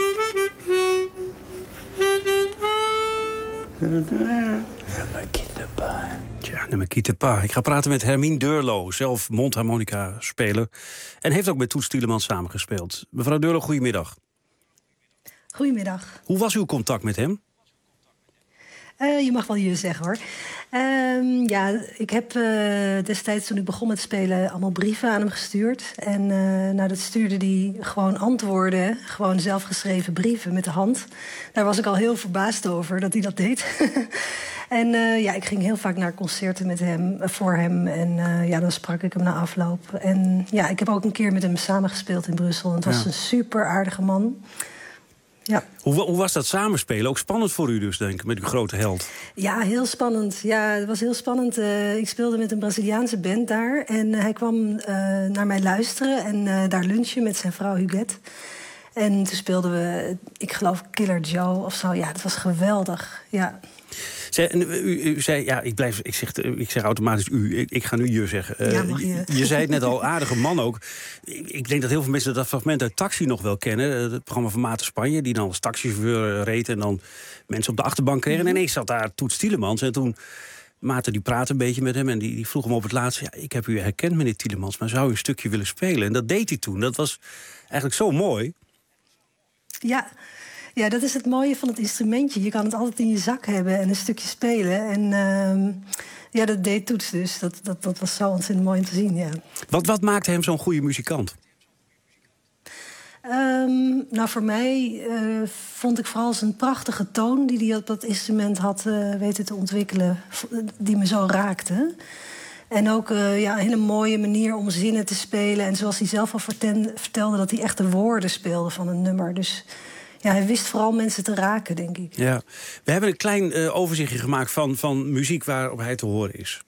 Speaker 2: Tja, nummer Quitte pas. Ik ga praten met Hermine Deurlo, zelf mondharmonica-speler. En heeft ook met Toets Tielemans samengespeeld. Mevrouw Deurlo, goedemiddag.
Speaker 29: Goedemiddag.
Speaker 2: Hoe was uw contact met hem?
Speaker 29: Uh, je mag wel je zeggen, hoor. Uh, ja, ik heb uh, destijds toen ik begon met spelen allemaal brieven aan hem gestuurd. En uh, nou, dat stuurde hij gewoon antwoorden, gewoon zelfgeschreven brieven met de hand. Daar was ik al heel verbaasd over dat hij dat deed. En uh, ja, ik ging heel vaak naar concerten met hem, uh, voor hem. En uh, ja, dan sprak ik hem na afloop. En ja, ik heb ook een keer met hem samengespeeld in Brussel. En het was ja. een super aardige man. Ja.
Speaker 2: Hoe, hoe was dat samenspelen? Ook spannend voor u dus, denk ik, met uw grote held.
Speaker 29: Ja, heel spannend. Ja, het was heel spannend. Uh, ik speelde met een Braziliaanse band daar. En uh, hij kwam uh, naar mij luisteren en uh, daar lunchen met zijn vrouw Huguette. En toen speelden we, ik geloof, Killer Joe of zo. Ja, dat was geweldig. Ja.
Speaker 2: Zij, u, u zei, ja, ik, blijf, ik, zeg, ik zeg automatisch u, ik, ik ga nu je zeggen. Uh,
Speaker 29: ja, mag je.
Speaker 2: je zei het net al, aardige man ook. Ik denk dat heel veel mensen dat fragment uit Taxi nog wel kennen. Het programma van Maarten Spanje, die dan als taxichauffeur reed en dan mensen op de achterbank kregen. Mm-hmm. En ineens zat daar Toets Tielemans. En toen Maarten die praatte een beetje met hem en die, die vroeg hem op het laatst: ja, ik heb u herkend, meneer Tielemans, maar zou u een stukje willen spelen? En dat deed hij toen. Dat was eigenlijk zo mooi.
Speaker 29: Ja. Ja, dat is het mooie van het instrumentje. Je kan het altijd in je zak hebben en een stukje spelen. En uh, ja, dat deed Toets dus. Dat, dat, dat was zo ontzettend mooi om te zien, ja.
Speaker 2: Wat, wat maakte hem zo'n goede muzikant?
Speaker 29: Um, nou, voor mij uh, vond ik vooral zijn prachtige toon die hij op dat instrument had uh, weten te ontwikkelen, die me zo raakte. En ook uh, ja, een hele mooie manier om zinnen te spelen. En zoals hij zelf al vertelde, vertelde dat hij echt de woorden speelde van een nummer. Dus ja, hij wist vooral mensen te raken, denk ik.
Speaker 2: Ja. We hebben een klein uh, overzichtje gemaakt van, van muziek waarop hij te horen is.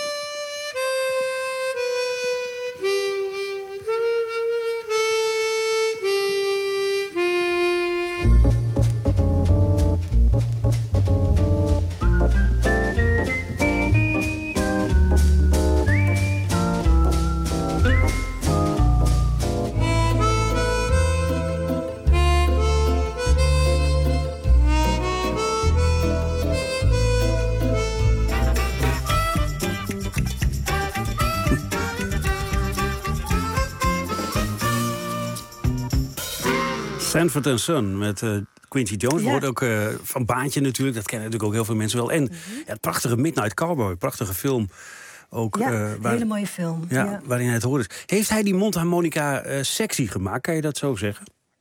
Speaker 2: Sanford and Son met uh, Quincy Jones. Ja. Wordt ook uh, van Baantje natuurlijk. Dat kennen natuurlijk ook heel veel mensen wel. En mm-hmm. ja, het prachtige Midnight Cowboy. Prachtige film Ook,
Speaker 29: Ja,
Speaker 2: uh,
Speaker 29: een
Speaker 2: waar,
Speaker 29: hele mooie film.
Speaker 2: Ja,
Speaker 29: Ja.
Speaker 2: waarin hij het hoort is. Heeft hij die mondharmonica uh, sexy gemaakt? Kan je dat zo zeggen?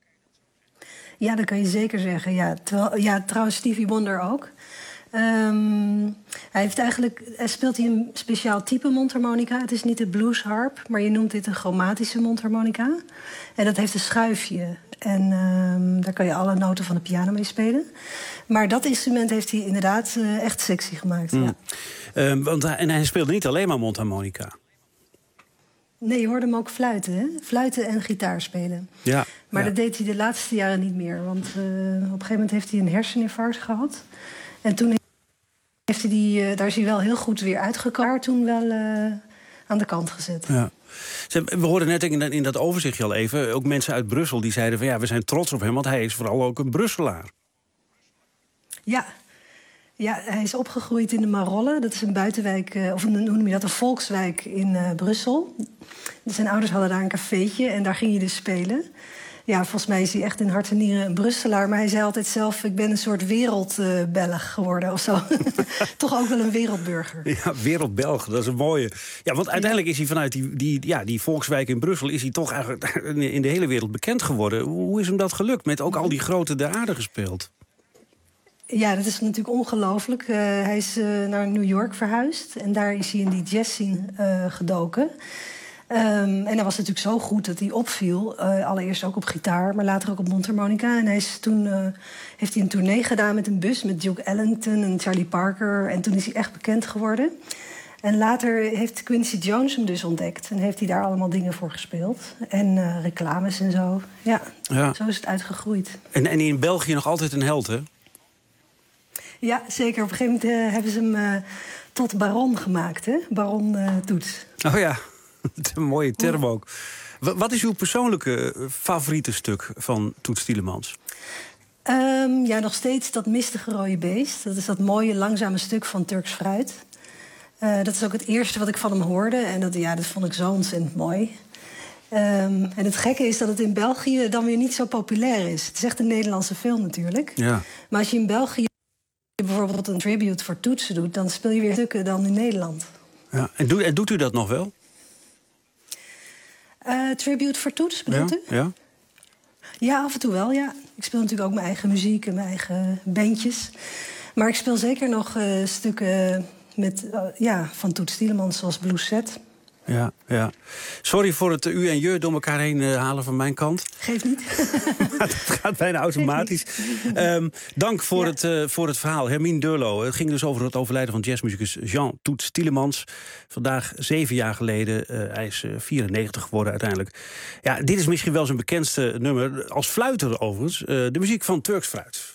Speaker 29: Ja, dat kan je zeker zeggen. Ja, terwijl, ja trouwens Stevie Wonder ook. Um, hij heeft eigenlijk, hij speelt hier een speciaal type mondharmonica. Het is niet de bluesharp, maar je noemt dit een chromatische mondharmonica. En dat heeft een schuifje. En um, daar kan je alle noten van de piano mee spelen. Maar dat instrument heeft hij inderdaad uh, echt sexy gemaakt. Mm. Ja.
Speaker 2: Um, want hij, en hij speelde niet alleen maar mondharmonica.
Speaker 29: Nee, je hoorde hem ook fluiten, hè? Fluiten en gitaar spelen.
Speaker 2: Ja,
Speaker 29: maar
Speaker 2: ja.
Speaker 29: dat deed hij de laatste jaren niet meer. Want uh, op een gegeven moment heeft hij een herseninfarct gehad. En toen heeft hij die, uh, daar is hij wel heel goed weer uitgekomen. Toen wel uh, aan de kant gezet.
Speaker 2: Ja. We hoorden net in, in dat overzichtje al even... ook mensen uit Brussel die zeiden van ja, we zijn trots op hem... want hij is vooral ook een Brusselaar.
Speaker 29: Ja. Ja, hij is opgegroeid in de Marolle. Dat is een buitenwijk, uh, of een, hoe noem je dat, een volkswijk in uh, Brussel. Zijn ouders hadden daar een cafeetje en daar ging hij dus spelen. Ja, volgens mij is hij echt in hart en nieren een Brusselaar. Maar hij zei altijd zelf, ik ben een soort wereldbelg geworden of zo. Toch ook wel een wereldburger.
Speaker 2: Ja, wereldbelg, dat is een mooie. Ja, want uiteindelijk is hij vanuit die, die, ja, die volkswijk in Brussel... is hij toch eigenlijk in de hele wereld bekend geworden. Hoe is hem dat gelukt? Met ook al die grote der aarde gespeeld.
Speaker 29: Ja, dat is natuurlijk ongelooflijk. Uh, hij is uh, naar New York verhuisd. En daar is hij in die jazzscene uh, gedoken. Um, en hij was natuurlijk zo goed dat hij opviel. Uh, allereerst ook op gitaar, maar later ook op mondharmonica. En hij is toen uh, heeft hij een tournee gedaan met een bus... met Duke Ellington en Charlie Parker. En toen is hij echt bekend geworden. En later heeft Quincy Jones hem dus ontdekt. En heeft hij daar allemaal dingen voor gespeeld. En uh, reclames en zo. Ja, ja, zo is het uitgegroeid.
Speaker 2: En, en in België nog altijd een held, hè?
Speaker 29: Ja, zeker. Op een gegeven moment uh, hebben ze hem uh, tot baron gemaakt, hè? Baron uh, Toets.
Speaker 2: Oh ja, dat is een mooie term ook. W- wat is uw persoonlijke uh, favoriete stuk van Toets Tielemans?
Speaker 29: Um, ja, nog steeds dat mistige rode beest. Dat is dat mooie, langzame stuk van Turks Fruit. Uh, dat is ook het eerste wat ik van hem hoorde. En dat, ja, dat vond ik zo ontzettend mooi. Um, en het gekke is dat het in België dan weer niet zo populair is. Het is echt een Nederlandse film natuurlijk.
Speaker 2: Ja.
Speaker 29: Maar als je in België bijvoorbeeld een tribute voor Toetsen doet... dan speel je weer stukken dan in Nederland.
Speaker 2: Ja. En, doet, en doet u dat nog wel?
Speaker 29: Uh, tribute voor Toets, bedoelt
Speaker 2: ja?
Speaker 29: u?
Speaker 2: Ja.
Speaker 29: Ja, af en toe wel, ja. Ik speel natuurlijk ook mijn eigen muziek en mijn eigen bandjes. Maar ik speel zeker nog uh, stukken met, uh, ja, van Toets Tielemans, zoals Blues Set.
Speaker 2: Ja, ja. Sorry voor het u en je door elkaar heen uh, halen van mijn kant.
Speaker 29: Geeft niet.
Speaker 2: Maar dat gaat bijna automatisch. Um, dank voor, ja. het, uh, voor het verhaal. Hermine Durlo. Het ging dus over het overlijden van jazzmuzikus Jean Toets Tielemans. Vandaag zeven jaar geleden. Uh, hij is uh, vierennegentig geworden uiteindelijk. Ja, dit is misschien wel zijn bekendste nummer. Als fluiter overigens. Uh, de muziek van Turks Fruit.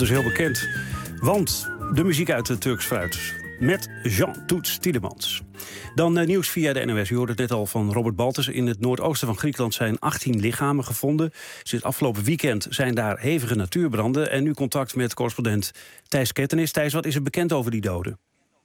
Speaker 2: is heel bekend. Want de muziek uit de Turks fruit met Jean Toets Tielemans. Dan uh, nieuws via de N O S. U hoorde het net al van Robert Baltus. In het noordoosten van Griekenland zijn achttien lichamen gevonden. Sinds afgelopen weekend zijn daar hevige natuurbranden. En nu contact met correspondent Thijs Kettenis. Thijs, wat is er bekend over die doden?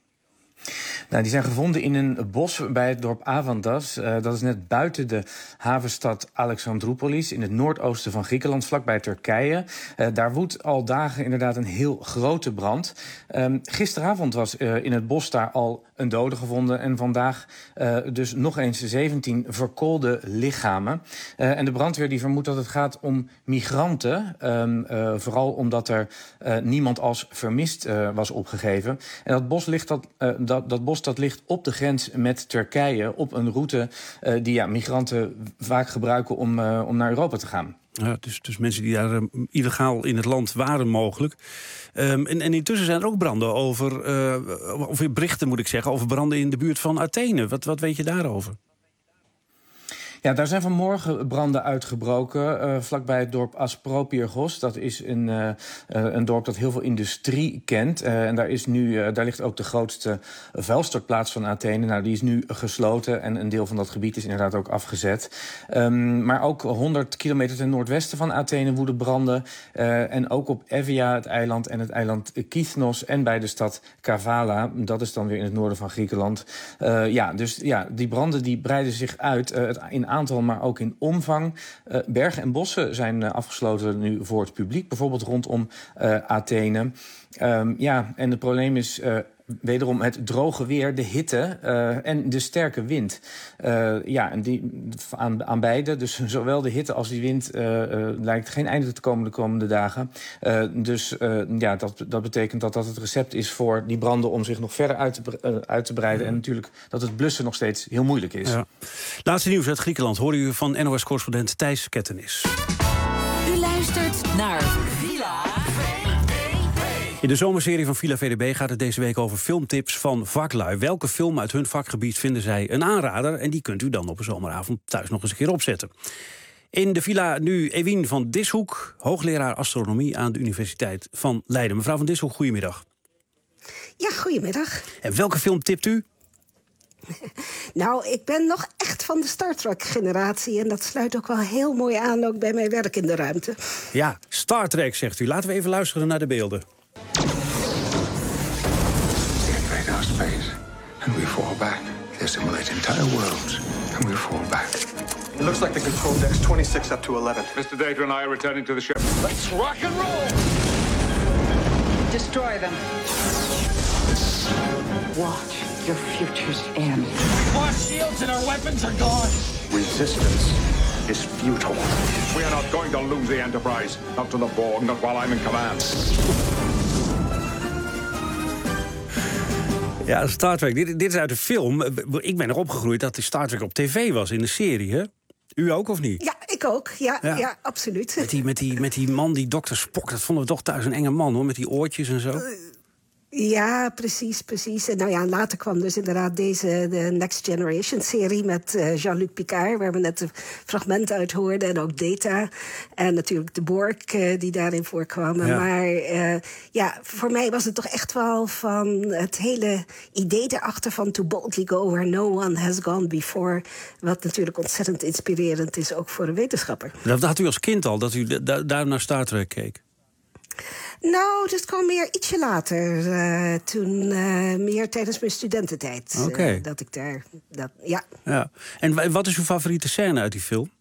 Speaker 1: Nou, die zijn gevonden in een bos bij het dorp Avantas. Uh, dat is net buiten de havenstad Alexandroupolis in het noordoosten van Griekenland, vlakbij Turkije. Uh, daar woedt al dagen inderdaad een heel grote brand. Um, gisteravond was uh, in het bos daar al een dode gevonden en vandaag uh, dus nog eens zeventien verkoolde lichamen. Uh, en de brandweer die vermoedt dat het gaat om migranten. Um, uh, vooral omdat er uh, niemand als vermist uh, was opgegeven. En dat bos ligt dat, uh, dat, dat bos dat ligt op de grens met Turkije, op een route uh, die ja, migranten vaak gebruiken om, uh, om naar Europa te gaan.
Speaker 2: Ja, dus, dus mensen die daar uh, illegaal in het land waren mogelijk. Um, en, en intussen zijn er ook branden over, uh, of berichten moet ik zeggen, over branden in de buurt van Athene. Wat, wat weet je daarover?
Speaker 1: Ja, daar zijn vanmorgen branden uitgebroken, uh, vlakbij het dorp Aspropyrgos. Dat is een, uh, uh, een dorp dat heel veel industrie kent. Uh, en daar, is nu, uh, daar ligt ook de grootste vuilstortplaats van Athene. Nou, die is nu gesloten en een deel van dat gebied is inderdaad ook afgezet. Um, maar ook honderd kilometer ten noordwesten van Athene woeden branden. Uh, en ook op Evia, het eiland, en het eiland Kythnos en bij de stad Kavala. Dat is dan weer in het noorden van Griekenland. Uh, ja, dus ja, die branden die breiden zich uit uh, in aantal, maar ook in omvang. Uh, bergen en bossen zijn uh, afgesloten nu voor het publiek, bijvoorbeeld rondom uh, Athene. Um, ja, en het probleem is uh, wederom het droge weer, de hitte uh, en de sterke wind. Uh, ja, en die, aan, aan beide, dus zowel de hitte als die wind, uh, uh, lijkt geen einde te komen de komende dagen. Uh, dus uh, ja, dat, dat betekent dat dat het recept is voor die branden om zich nog verder uit te, uh, uit te breiden. En natuurlijk dat het blussen nog steeds heel moeilijk is.
Speaker 2: Ja. Laatste nieuws uit Griekenland hoorde u van N O S-correspondent Thijs Kettenis.
Speaker 12: U luistert naar Villa.
Speaker 2: In de zomerserie van Villa V D B gaat het deze week over filmtips van vaklui. Welke film uit hun vakgebied vinden zij een aanrader? En die kunt u dan op een zomeravond thuis nog eens een keer opzetten. In de villa nu Ewien van Dishoek, hoogleraar astronomie aan de Universiteit van Leiden. Mevrouw van Dishoek, goedemiddag.
Speaker 5: Ja, goedemiddag.
Speaker 2: En welke film tipt u?
Speaker 5: Nou, ik ben nog echt van de Star Trek-generatie. En dat sluit ook wel heel mooi aan ook bij mijn werk in de ruimte.
Speaker 2: Ja, Star Trek, zegt u. Laten we even luisteren naar de beelden.
Speaker 6: Invade our space and we fall back. They assimilate entire worlds and we fall back.
Speaker 7: It looks like the control deck's twenty-six up to eleven.
Speaker 6: Mister Data and I are returning to the ship.
Speaker 7: Let's rock and roll!
Speaker 8: Destroy them. Watch your futures end.
Speaker 7: Our shields and our weapons are gone.
Speaker 6: Resistance is futile. We are not going to lose the Enterprise. Not to the Borg, not while I'm in command.
Speaker 2: Ja, Star Trek. Dit, dit is uit de film. Ik ben nog opgegroeid dat de Star Trek op tv was in de serie, hè? U ook, of niet?
Speaker 5: Ja, ik ook. Ja, ja. ja absoluut.
Speaker 2: Met die, met, die, met die man, die dokter Spock, dat vonden we toch thuis een enge man, hoor. Met die oortjes en zo. Uh,
Speaker 5: Ja, precies, precies. En nou ja, later kwam dus inderdaad deze de Next Generation-serie met uh, Jean-Luc Picard, waar we net de fragmenten uit hoorden, en ook Data. En natuurlijk de Borg, uh, die daarin voorkwamen. Ja. Maar uh, ja, voor mij was het toch echt wel van het hele idee erachter van to boldly go where no one has gone before. Wat natuurlijk ontzettend inspirerend is, ook voor een wetenschapper.
Speaker 2: Dat had u als kind al, dat u da- daar naar Star Trek keek?
Speaker 5: Nou, dat kwam meer ietsje later. Uh, toen uh, meer tijdens mijn studententijd.
Speaker 2: Oké. Okay.
Speaker 5: Uh, dat ik daar... Dat, ja.
Speaker 2: ja. En wat is uw favoriete scène uit die film?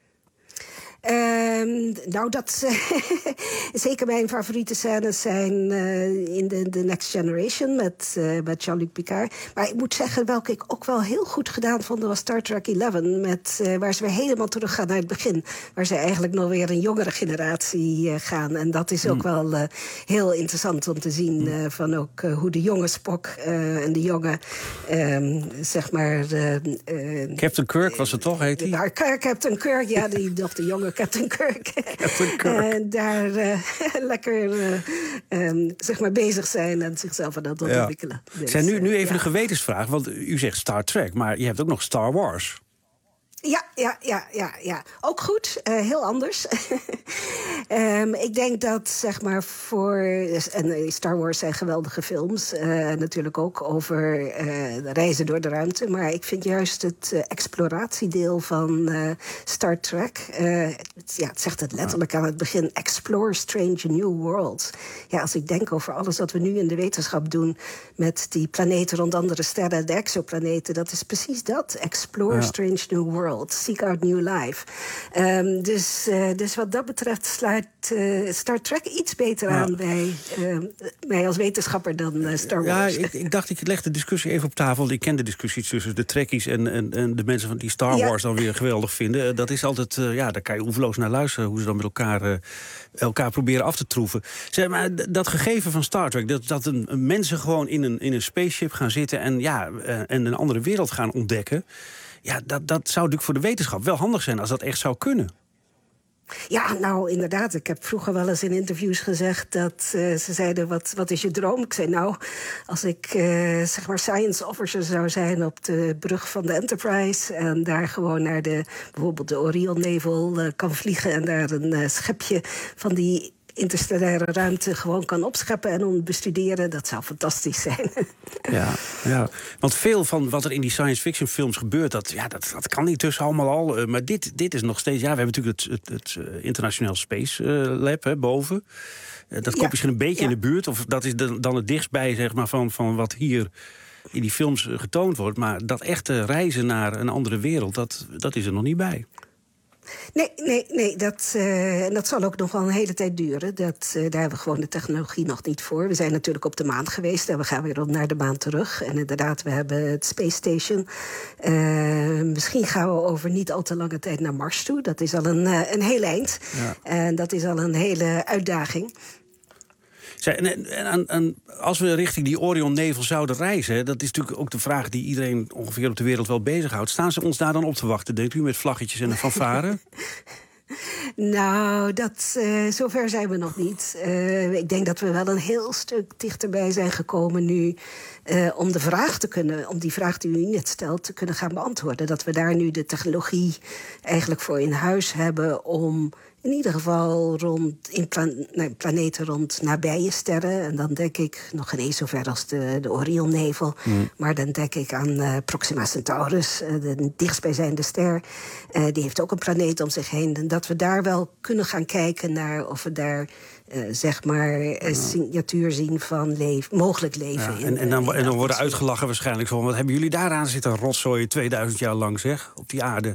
Speaker 5: Uh, nou, dat uh, zeker mijn favoriete scènes zijn uh, in de, de Next Generation met, uh, met Jean-Luc Picard. Maar ik moet zeggen, welke ik ook wel heel goed gedaan vond, was Star Trek elf. Met, uh, waar ze weer helemaal terug gaan naar het begin. Waar ze eigenlijk nog weer een jongere generatie uh, gaan. En dat is ook mm. wel uh, heel interessant om te zien. Uh, van ook uh, hoe de jonge Spock uh, en de jonge, uh, zeg maar... Uh, uh,
Speaker 2: Captain Kirk was het toch, heet hij?
Speaker 5: Ja, Captain Kirk, ja, die nog de jonge Captain Kirk.
Speaker 2: Captain Kirk.
Speaker 5: Uh, daar uh, lekker uh, um, zeg maar bezig zijn en zichzelf aan het ontwikkelen.
Speaker 2: Ja. Dus, zijn nu, nu even ja. een gewetensvraag, want u zegt Star Trek, maar je hebt ook nog Star Wars.
Speaker 5: Ja, ja, ja, ja, ja. Ook goed. Uh, heel anders. um, ik denk dat, zeg maar, voor... En Star Wars zijn geweldige films. Uh, natuurlijk ook over uh, reizen door de ruimte. Maar ik vind juist het uh, exploratiedeel van uh, Star Trek... Uh, het, ja, het zegt het letterlijk aan het begin. Explore strange new worlds. Ja, als ik denk over alles wat we nu in de wetenschap doen... met die planeten rond andere sterren, de exoplaneten... dat is precies dat. Explore ja. strange new worlds. Seek out new life. Um, dus, uh, dus wat dat betreft sluit uh, Star Trek iets beter ja. aan bij uh, mij als wetenschapper dan uh, Star Wars.
Speaker 2: Ja, ik, ik dacht, ik leg de discussie even op tafel. Ik ken de discussies tussen de Trekkies en, en, en de mensen van die Star Wars ja. dan weer geweldig vinden. Dat is altijd, uh, ja, daar kan je oeverloos naar luisteren, hoe ze dan met elkaar, uh, elkaar proberen af te troeven. Zeg maar, dat gegeven van Star Trek, dat, dat een, mensen gewoon in een, in een spaceship gaan zitten en, ja, uh, en een andere wereld gaan ontdekken. Ja, dat, dat zou natuurlijk voor de wetenschap wel handig zijn als dat echt zou kunnen.
Speaker 5: Ja, nou inderdaad. Ik heb vroeger wel eens in interviews gezegd dat uh, ze zeiden, wat, wat is je droom? Ik zei, nou, als ik uh, zeg maar science officer zou zijn op de brug van de Enterprise en daar gewoon naar de, bijvoorbeeld de Orionnevel uh, kan vliegen en daar een uh, schepje van die interstellaire ruimte gewoon kan opscheppen en om bestuderen, dat zou fantastisch zijn.
Speaker 2: Ja, ja, want veel van wat er in die science fiction films gebeurt, dat, ja, dat, dat kan niet tussen allemaal al. Uh, maar dit, dit is nog steeds, ja, we hebben natuurlijk het, het, het Internationaal Space uh, Lab hè, boven. Uh, dat komt ja, misschien een beetje ja. in de buurt, of dat is de, dan het dichtstbij, zeg maar, van, van wat hier in die films uh, getoond wordt. Maar dat echte reizen naar een andere wereld, dat, dat is er nog niet bij.
Speaker 5: Nee, nee, nee. Dat, uh, dat zal ook nog wel een hele tijd duren. Dat, uh, daar hebben we gewoon de technologie nog niet voor. We zijn natuurlijk op de maan geweest en we gaan weer naar de maan terug. En inderdaad, we hebben het Space Station. Uh, misschien gaan we over niet al te lange tijd naar Mars toe. Dat is al een, uh, een heel eind. Ja. En dat is al een hele uitdaging.
Speaker 2: En, en, en als we richting die Orionnevel zouden reizen, dat is natuurlijk ook de vraag die iedereen ongeveer op de wereld wel bezighoudt. Staan ze ons daar dan op te wachten, denkt u, met vlaggetjes en een fanfare?
Speaker 5: Nou, dat, uh, zover zijn we nog niet. Uh, ik denk dat we wel een heel stuk dichterbij zijn gekomen nu uh, om de vraag te kunnen, om die vraag die u net stelt, te kunnen gaan beantwoorden. Dat we daar nu de technologie eigenlijk voor in huis hebben om in ieder geval rond in plan, nee, planeten rond nabije sterren. En dan denk ik nog geen eens zo ver als de, de Orionnevel. Mm. Maar dan denk ik aan uh, Proxima Centaurus, uh, de dichtstbijzijnde ster. Uh, die heeft ook een planeet om zich heen. En dat we daar wel kunnen gaan kijken naar of we daar Uh, zeg maar een signatuur zien van leef, mogelijk leven.
Speaker 2: Ja,
Speaker 5: in,
Speaker 2: en, en, dan,
Speaker 5: in
Speaker 2: en dan worden uitgelachen waarschijnlijk van, wat hebben jullie daaraan zitten rotzooien tweeduizend jaar lang, zeg, op die aarde?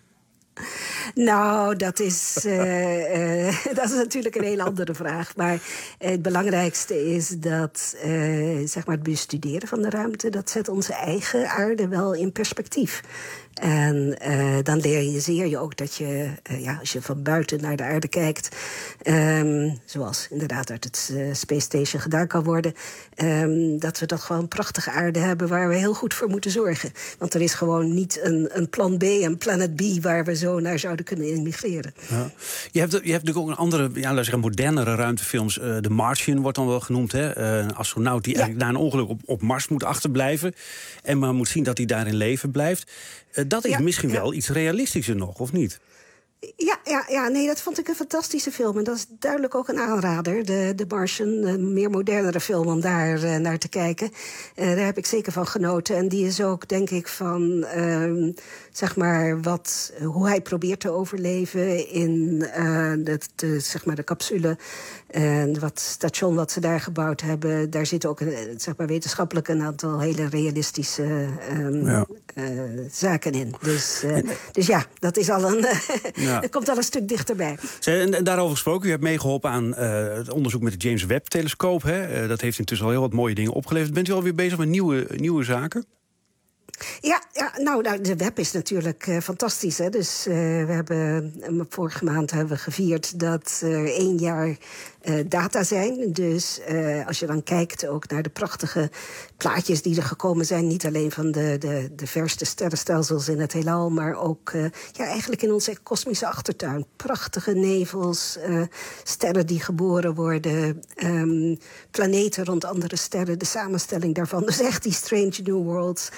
Speaker 5: Nou, dat is, uh, uh, dat is natuurlijk een hele andere vraag. Maar uh, het belangrijkste is dat uh, zeg maar het bestuderen van de ruimte, dat zet onze eigen aarde wel in perspectief. En uh, dan realiseer je ook dat je, uh, ja, als je van buiten naar de aarde kijkt, um, zoals inderdaad uit het uh, Space Station gedaan kan worden, um, dat we dat gewoon een prachtige aarde hebben waar we heel goed voor moeten zorgen. Want er is gewoon niet een, een plan B, een planet B, waar we zo naar zouden kunnen immigreren.
Speaker 2: Ja. Je, hebt, je hebt natuurlijk ook een andere, ja, laten we zeggen, modernere ruimtefilms. Uh, The Martian wordt dan wel genoemd, hè? Uh, een astronaut die ja. eigenlijk na een ongeluk op, op Mars moet achterblijven en maar moet zien dat hij daar in leven blijft. Uh, dat is ja, misschien ja. wel iets realistischer nog, of niet?
Speaker 5: Ja, ja, ja, nee, dat vond ik een fantastische film. En dat is duidelijk ook een aanrader. De, de Martian, een meer modernere film om daar uh, naar te kijken. Uh, daar heb ik zeker van genoten. En die is ook, denk ik, van uh, zeg maar wat, hoe hij probeert te overleven in uh, de, de, zeg maar de capsule. En wat station wat ze daar gebouwd hebben, daar zit ook een, zeg maar wetenschappelijk een aantal hele realistische um, ja. uh, zaken in. Dus, uh, dus ja, dat is al een. Ja. Het komt al een stuk dichterbij.
Speaker 2: En, en daarover gesproken, u hebt meegeholpen aan uh, het onderzoek met de James Webb-telescoop. Hè? Uh, dat heeft intussen al heel wat mooie dingen opgeleverd. Bent u alweer bezig met nieuwe, nieuwe zaken?
Speaker 5: Ja, ja nou, nou, de web is natuurlijk uh, fantastisch. Hè? Dus uh, we hebben uh, vorige maand hebben we gevierd dat er uh, één jaar uh, data zijn. Dus uh, als je dan kijkt ook naar de prachtige plaatjes die er gekomen zijn, niet alleen van de, de, de verste sterrenstelsels in het heelal, maar ook uh, ja, eigenlijk in onze kosmische achtertuin. Prachtige nevels, uh, sterren die geboren worden, um, planeten rond andere sterren, de samenstelling daarvan. Dus echt die Strange New Worlds. Uh,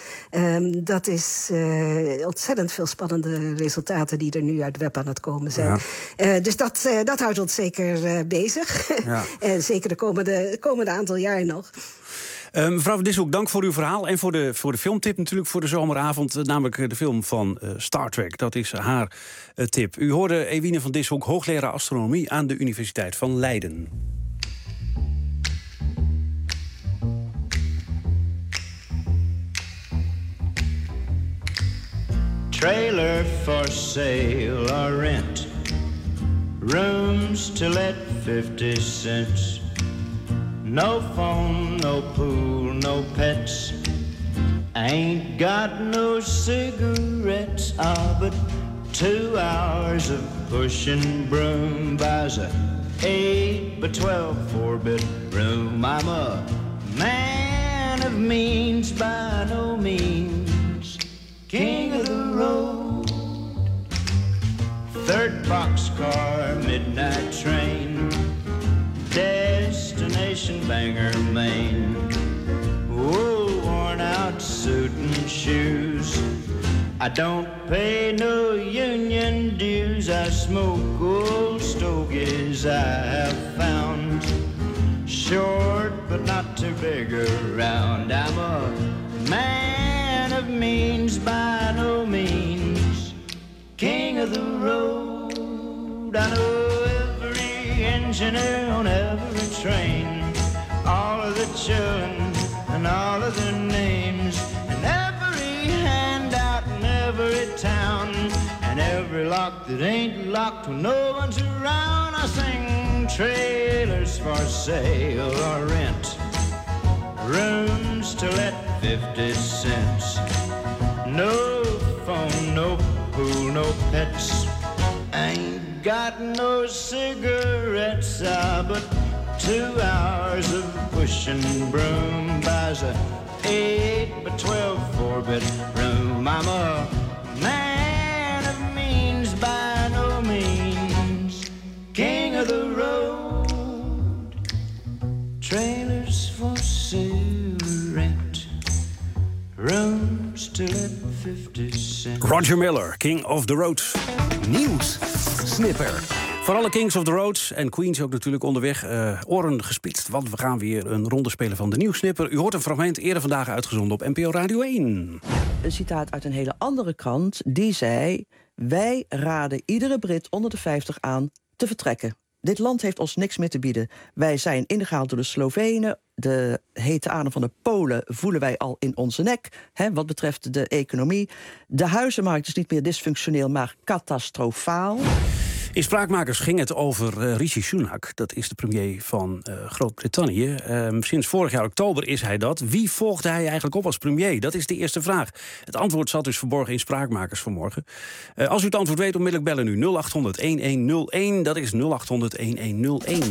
Speaker 5: Um, dat is uh, ontzettend veel spannende resultaten die er nu uit web aan het komen zijn. Ja. Uh, dus dat, uh, dat houdt ons zeker uh, bezig. Ja. En zeker de komende, komende aantal jaar nog.
Speaker 2: Uh, mevrouw van Dishoek, dank voor uw verhaal en voor de, voor de filmtip natuurlijk voor de zomeravond. Uh, namelijk de film van uh, Star Trek. Dat is haar uh, tip. U hoorde Ewine van Dishoek, hoogleraar astronomie aan de Universiteit van Leiden.
Speaker 9: Trailer for sale or rent. Rooms to let fifty cents. No phone, no pool, no pets. Ain't got no cigarettes. Ah, but two hours of pushing broom buys a eight by twelve four-bit room. I'm a man of means by no means. King of the road. Third boxcar, midnight train. Destination Bangor, Maine. Wool worn out suit and shoes. I don't pay no union dues. I smoke old stogies I have found. Short but not too big around. I'm a man of means by no means. King of the road. I know every engineer on every train, all of the children and all of their names, and every handout in every town, and every lock that ain't locked when no one's around. I sing trailers for sale or rent, rooms to let fifty cents. No phone, no pool, no pets. Ain't got no cigarettes, ah, but two hours of pushing broom buys a eight by twelve four-bit room. I'm a man of means by no means. King of the road. Trailers for sale, rent. Rooms to let fifty cents.
Speaker 2: Roger Miller, King of the Road. Nieuws. Snipper. Voor alle Kings of the Road en Queens ook natuurlijk onderweg. Uh, oren gespitst, want we gaan weer een ronde spelen van de Nieuwssnipper. U hoort een fragment eerder vandaag uitgezonden op N P O Radio één.
Speaker 10: Een citaat uit een hele andere krant. Die zei: wij raden iedere Brit onder de vijftig aan te vertrekken. Dit land heeft ons niks meer te bieden. Wij zijn ingehaald door de Slovenen. De hete adem van de Polen voelen wij al in onze nek. Hè, wat betreft de economie. De huizenmarkt is niet meer dysfunctioneel, maar catastrofaal.
Speaker 2: In Spraakmakers ging het over uh, Rishi Sunak. Dat is de premier van uh, Groot-Brittannië. Uh, sinds vorig jaar oktober is hij dat. Wie volgde hij eigenlijk op als premier? Dat is de eerste vraag. Het antwoord zat dus verborgen in Spraakmakers vanmorgen. Uh, als u het antwoord weet, onmiddellijk bellen nu nul acht honderd een een nul een. Dat is nul acht honderd een een nul een.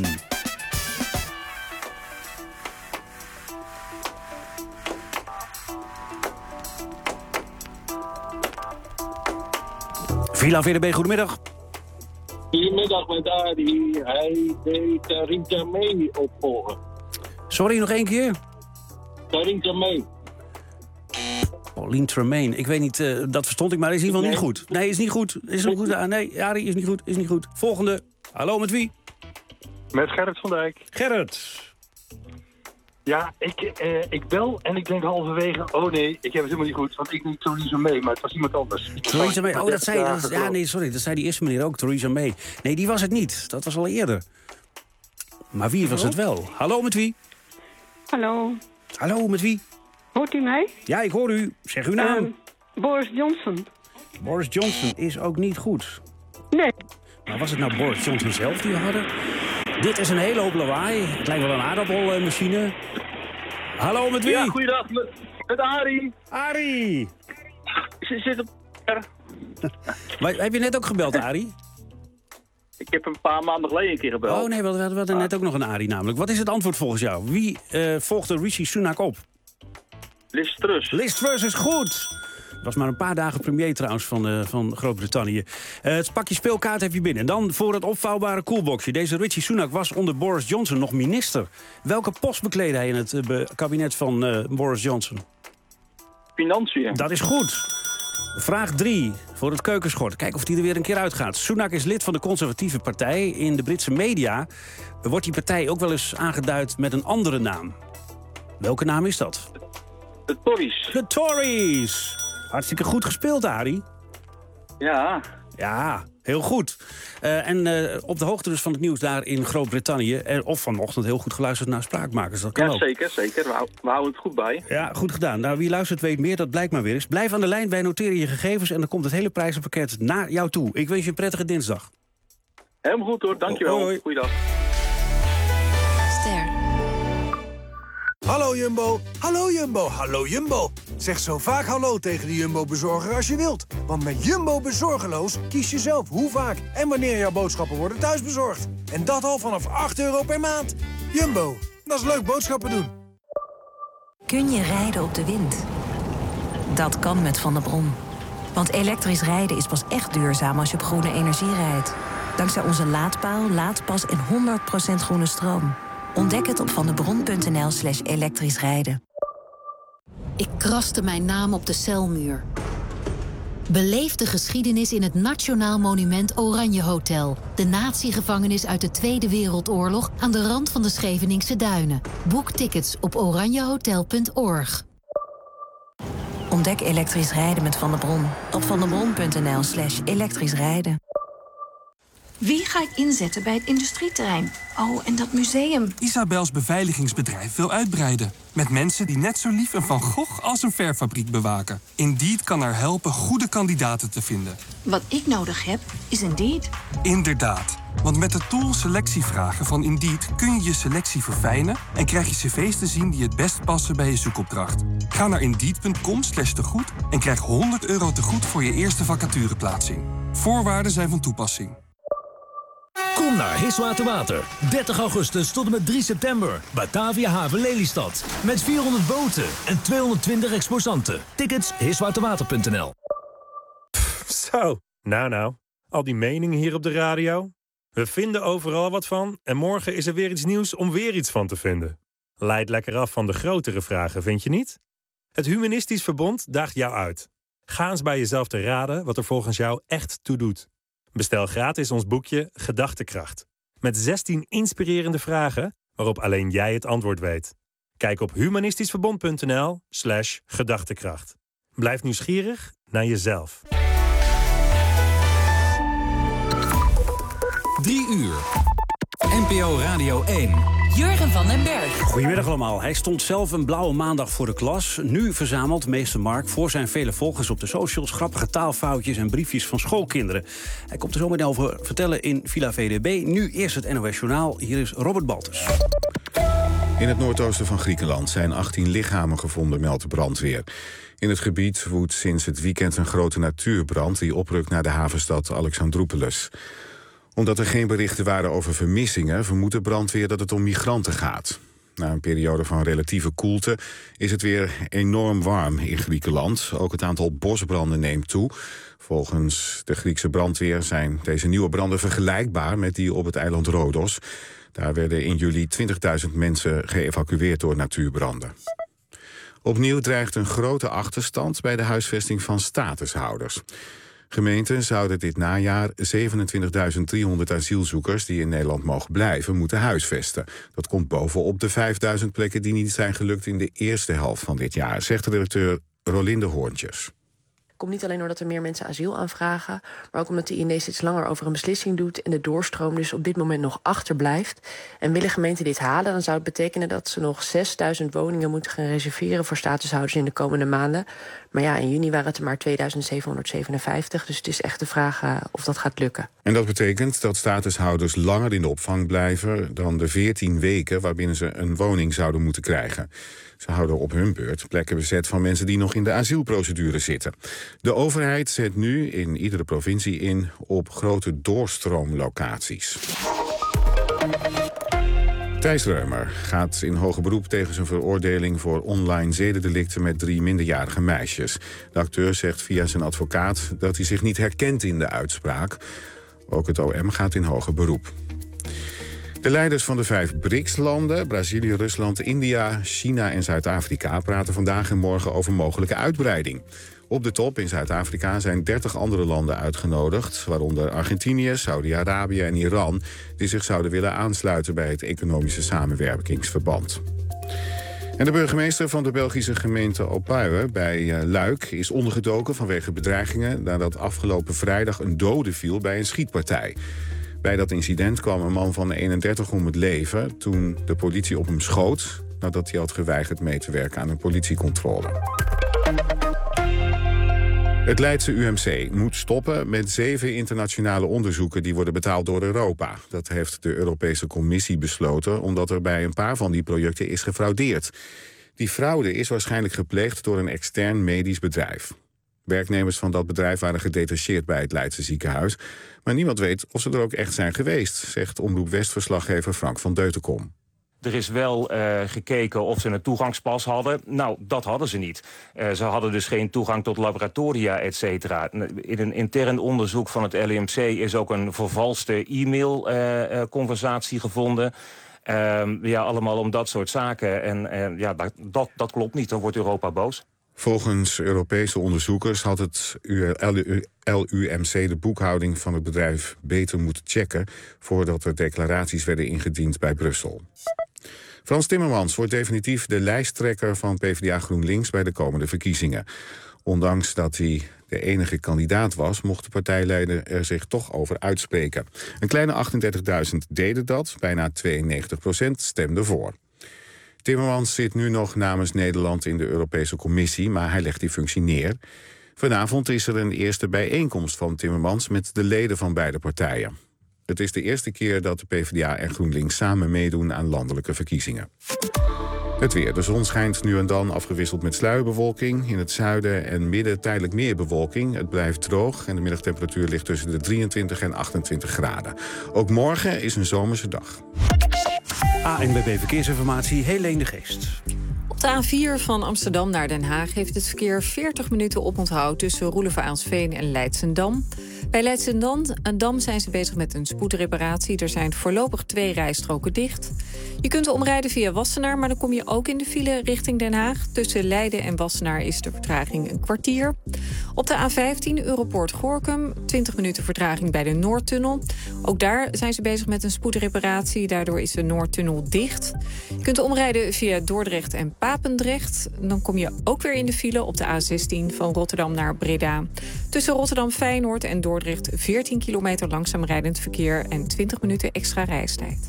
Speaker 2: Villa V D B, goedemiddag.
Speaker 13: Goedemiddag met Arie. Hij deed Theresa May opvolgen.
Speaker 2: Sorry, nog één keer?
Speaker 13: Theresa May.
Speaker 2: Pauline Tremaine. Ik weet niet, uh, dat verstond ik, maar is in ieder geval niet goed. Nee, is niet goed. Is niet goed. Ah, nee, Arie, is niet goed. Is niet goed. Volgende. Hallo, met wie?
Speaker 14: Met Gerrit van Dijk.
Speaker 2: Gerrit.
Speaker 14: Ja, ik, eh, ik bel en ik denk halverwege, oh nee, ik heb het helemaal niet goed, want ik niet Theresa May, maar het was iemand anders.
Speaker 2: Theresa May, oh dat zei je, ja nee, sorry, dat zei die eerste meneer ook, Theresa May. Nee, die was het niet, dat was al eerder. Maar wie was het wel? Hallo, met wie?
Speaker 15: Hallo.
Speaker 2: Hallo, met wie?
Speaker 15: Hoort u mij?
Speaker 2: Ja, ik hoor u. Zeg uw naam.
Speaker 15: Uh, Boris Johnson.
Speaker 2: Boris Johnson is ook niet goed.
Speaker 15: Nee.
Speaker 2: Maar was het nou Boris Johnson zelf die we hadden? Dit is een hele hoop lawaai. Het lijkt wel een aardappelmachine. Hallo, met wie?
Speaker 14: Ja, goeiedag. Met, met Arie.
Speaker 2: Arie.
Speaker 14: Ze zit op...
Speaker 2: Maar heb je net ook gebeld, Arie?
Speaker 14: Ik heb een paar maanden geleden een keer gebeld.
Speaker 2: Oh nee, we hadden, we hadden net ook nog een Arie namelijk. Wat is het antwoord volgens jou? Wie uh, volgde Rishi Sunak op?
Speaker 14: Liz Truss.
Speaker 2: Liz Truss is goed. Was maar een paar dagen premier trouwens van, uh, van Groot-Brittannië. Uh, het pakje speelkaart heb je binnen. En dan voor het opvouwbare koelboxje. Deze Rishi Sunak was onder Boris Johnson nog minister. Welke post bekleedde hij in het uh, kabinet van uh, Boris Johnson?
Speaker 13: financiën.
Speaker 2: Dat is goed. Vraag drie voor het keukenschort. Kijk of die er weer een keer uitgaat. Sunak is lid van de conservatieve partij. In de Britse media wordt die partij ook wel eens aangeduid met een andere naam. Welke naam is dat?
Speaker 13: De Tories.
Speaker 2: De Tories. Hartstikke goed gespeeld, Arie.
Speaker 13: Ja.
Speaker 2: Ja, heel goed. Uh, en uh, op de hoogte dus van het nieuws daar in Groot-Brittannië. En of vanochtend heel goed geluisterd naar Spraakmakers. Dat kan
Speaker 13: ja,
Speaker 2: ook.
Speaker 13: zeker, zeker. We, hou, we houden het goed bij.
Speaker 2: Ja, goed gedaan. Nou, wie luistert weet meer, dat blijkt maar weer eens. Blijf aan de lijn, wij noteren je gegevens... en dan komt het hele prijzenpakket naar jou toe. Ik wens je een prettige dinsdag.
Speaker 13: Helemaal goed hoor, dankjewel.
Speaker 2: Hoi.
Speaker 13: Goeiedag.
Speaker 3: Ster. Hallo Jumbo, hallo Jumbo, hallo Jumbo. Zeg zo vaak hallo tegen de Jumbo-bezorger als je wilt. Want met Jumbo Bezorgeloos kies je zelf hoe vaak en wanneer jouw boodschappen worden thuisbezorgd. En dat al vanaf acht euro per maand. Jumbo, dat is leuk boodschappen doen.
Speaker 4: Kun je rijden op de wind? Dat kan met Van der Bron. Want elektrisch rijden is pas echt duurzaam als je op groene energie rijdt. Dankzij onze laadpaal, laadpas en honderd procent groene stroom. Ontdek het op vandebron.nl slash elektrisch rijden.
Speaker 11: Ik kraste mijn naam op de celmuur. Beleef de geschiedenis in het Nationaal Monument Oranje Hotel. De natiegevangenis uit de Tweede Wereldoorlog aan de rand van de Scheveningse Duinen. Boek tickets op oranjehotel punt org.
Speaker 4: Ontdek elektrisch rijden met Van der Bron op vandebron.nl slash elektrisch rijden.
Speaker 16: Wie ga ik inzetten bij het industrieterrein? Oh, en dat museum.
Speaker 17: Isabels beveiligingsbedrijf wil uitbreiden. Met mensen die net zo lief een Van Gogh als een verfabriek bewaken. Indeed kan haar helpen goede kandidaten te vinden.
Speaker 16: Wat ik nodig heb, is Indeed.
Speaker 17: Inderdaad. Want met de tool selectievragen van Indeed kun je je selectie verfijnen en krijg je cv's te zien die het best passen bij je zoekopdracht. Ga naar indeed.com slash tegoed en krijg honderd euro tegoed voor je eerste vacatureplaatsing. Voorwaarden zijn van toepassing.
Speaker 18: Kom naar Hiswater Water. dertig augustus tot en met drie september. Batavia Haven Lelystad. Met vierhonderd boten en tweehonderdtwintig exposanten. Tickets hiswaterwater punt n l.
Speaker 19: Zo, nou nou. Al die meningen hier op de radio. We vinden overal wat van en morgen is er weer iets nieuws om weer iets van te vinden. Leid lekker af van de grotere vragen, vind je niet? Het Humanistisch Verbond daagt jou uit. Ga eens bij jezelf te raden wat er volgens jou echt toe doet. Bestel gratis ons boekje Gedachtekracht. Met zestien inspirerende vragen waarop alleen jij het antwoord weet. Kijk op humanistischverbond.nl slash gedachtekracht. Blijf nieuwsgierig naar jezelf.
Speaker 20: Drie uur. N P O Radio één.
Speaker 12: Jurgen van den Berg.
Speaker 2: Goedemiddag allemaal. Hij stond zelf een blauwe maandag voor de klas. Nu verzamelt meester Mark voor zijn vele volgers op de socials grappige taalfoutjes en briefjes van schoolkinderen. Hij komt er zo meteen over vertellen in Villa V D B. Nu eerst het N O S Journaal. Hier is Robert Baltus.
Speaker 21: In het noordoosten van Griekenland zijn achttien lichamen gevonden, meldt de brandweer. In het gebied woedt sinds het weekend een grote natuurbrand die oprukt naar de havenstad Alexandroupolis. Omdat er geen berichten waren over vermissingen, vermoedt de brandweer dat het om migranten gaat. Na een periode van relatieve koelte is het weer enorm warm in Griekenland. Ook het aantal bosbranden neemt toe. Volgens de Griekse brandweer zijn deze nieuwe branden vergelijkbaar met die op het eiland Rodos. Daar werden in juli twintigduizend mensen geëvacueerd door natuurbranden. Opnieuw dreigt een grote achterstand bij de huisvesting van statushouders. Gemeenten zouden dit najaar zevenentwintigduizend driehonderd asielzoekers die in Nederland mogen blijven moeten huisvesten. Dat komt bovenop de vijfduizend plekken die niet zijn gelukt in de eerste helft van dit jaar, zegt de redacteur Rolinde Hoorntjes.
Speaker 30: Komt niet alleen doordat er meer mensen asiel aanvragen, maar ook omdat de I N D steeds langer over een beslissing doet en de doorstroom dus op dit moment nog achterblijft. En willen gemeenten dit halen, dan zou het betekenen dat ze nog zesduizend woningen moeten gaan reserveren voor statushouders in de komende maanden. Maar ja, in juni waren het er maar tweeduizend zevenhonderdzevenenvijftig, dus het is echt de vraag uh, of dat gaat lukken.
Speaker 21: En dat betekent dat statushouders langer in de opvang blijven dan de veertien weken waarbinnen ze een woning zouden moeten krijgen. Ze houden op hun beurt plekken bezet van mensen die nog in de asielprocedure zitten. De overheid zet nu in iedere provincie in op grote doorstroomlocaties. Thijs Reumer gaat in hoger beroep tegen zijn veroordeling voor online zedendelicten met drie minderjarige meisjes. De acteur zegt via zijn advocaat dat hij zich niet herkent in de uitspraak. Ook het O M gaat in hoger beroep. De leiders van de vijf B R I C S-landen, Brazilië, Rusland, India, China en Zuid-Afrika, praten vandaag en morgen over mogelijke uitbreiding. Op de top in Zuid-Afrika zijn dertig andere landen uitgenodigd, waaronder Argentinië, Saudi-Arabië en Iran, die zich zouden willen aansluiten bij het economische samenwerkingsverband. En de burgemeester van de Belgische gemeente Opuywe bij Luik is ondergedoken vanwege bedreigingen nadat afgelopen vrijdag een dode viel bij een schietpartij. Bij dat incident kwam een man van eenendertig om het leven toen de politie op hem schoot nadat hij had geweigerd mee te werken aan een politiecontrole. Het Leidse U M C moet stoppen met zeven internationale onderzoeken die worden betaald door Europa. Dat heeft de Europese Commissie besloten omdat er bij een paar van die projecten is gefraudeerd. Die fraude is waarschijnlijk gepleegd door een extern medisch bedrijf. Werknemers van dat bedrijf waren gedetacheerd bij het Leidse ziekenhuis, maar niemand weet of ze er ook echt zijn geweest, zegt Omroep West-verslaggever Frank van Deutenkom.
Speaker 1: Er is wel uh, gekeken of ze een toegangspas hadden. Nou, dat hadden ze niet. Uh, ze hadden dus geen toegang tot laboratoria, et cetera. In een intern onderzoek van het L E M C is ook een vervalste e-mail-conversatie uh, uh, gevonden. Uh, ja, allemaal om dat soort zaken. En uh, ja, dat, dat klopt niet, dan wordt Europa boos.
Speaker 21: Volgens Europese onderzoekers had het L U M C de boekhouding van het bedrijf beter moeten checken voordat er declaraties werden ingediend bij Brussel. Frans Timmermans wordt definitief de lijsttrekker van PvdA GroenLinks bij de komende verkiezingen. Ondanks dat hij de enige kandidaat was, mocht de partijleider er zich toch over uitspreken. Een kleine achtendertigduizend deden dat, bijna tweeënnegentig procent stemde voor. Timmermans zit nu nog namens Nederland in de Europese Commissie, maar hij legt die functie neer. Vanavond is er een eerste bijeenkomst van Timmermans met de leden van beide partijen. Het is de eerste keer dat de PvdA en GroenLinks samen meedoen aan landelijke verkiezingen. Het weer. De zon schijnt nu en dan, afgewisseld met sluierbewolking. In het zuiden en midden tijdelijk meer bewolking. Het blijft droog en de middagtemperatuur ligt tussen de drieëntwintig en achtentwintig graden. Ook morgen is een zomerse dag.
Speaker 2: A N W B Verkeersinformatie, Helene de Geest.
Speaker 8: Op de A vier van Amsterdam naar Den Haag heeft het verkeer veertig minuten oponthoud tussen Roelevarensveen en Leidsendam. Bij Leidsendam zijn ze bezig met een spoedreparatie. Er zijn voorlopig twee rijstroken dicht. Je kunt omrijden via Wassenaar, maar dan kom je ook in de file richting Den Haag. Tussen Leiden en Wassenaar is de vertraging een kwartier. Op de A vijftien Europoort-Gorinchem, twintig minuten vertraging bij de Noordtunnel. Ook daar zijn ze bezig met een spoedreparatie. Daardoor is de Noordtunnel dicht. Je kunt omrijden via Dordrecht en Papendrecht. Dan kom je ook weer in de file op de A zestien van Rotterdam naar Breda. Tussen Rotterdam-Feyenoord en Dordrecht veertien kilometer langzaam rijdend verkeer en twintig minuten extra reistijd.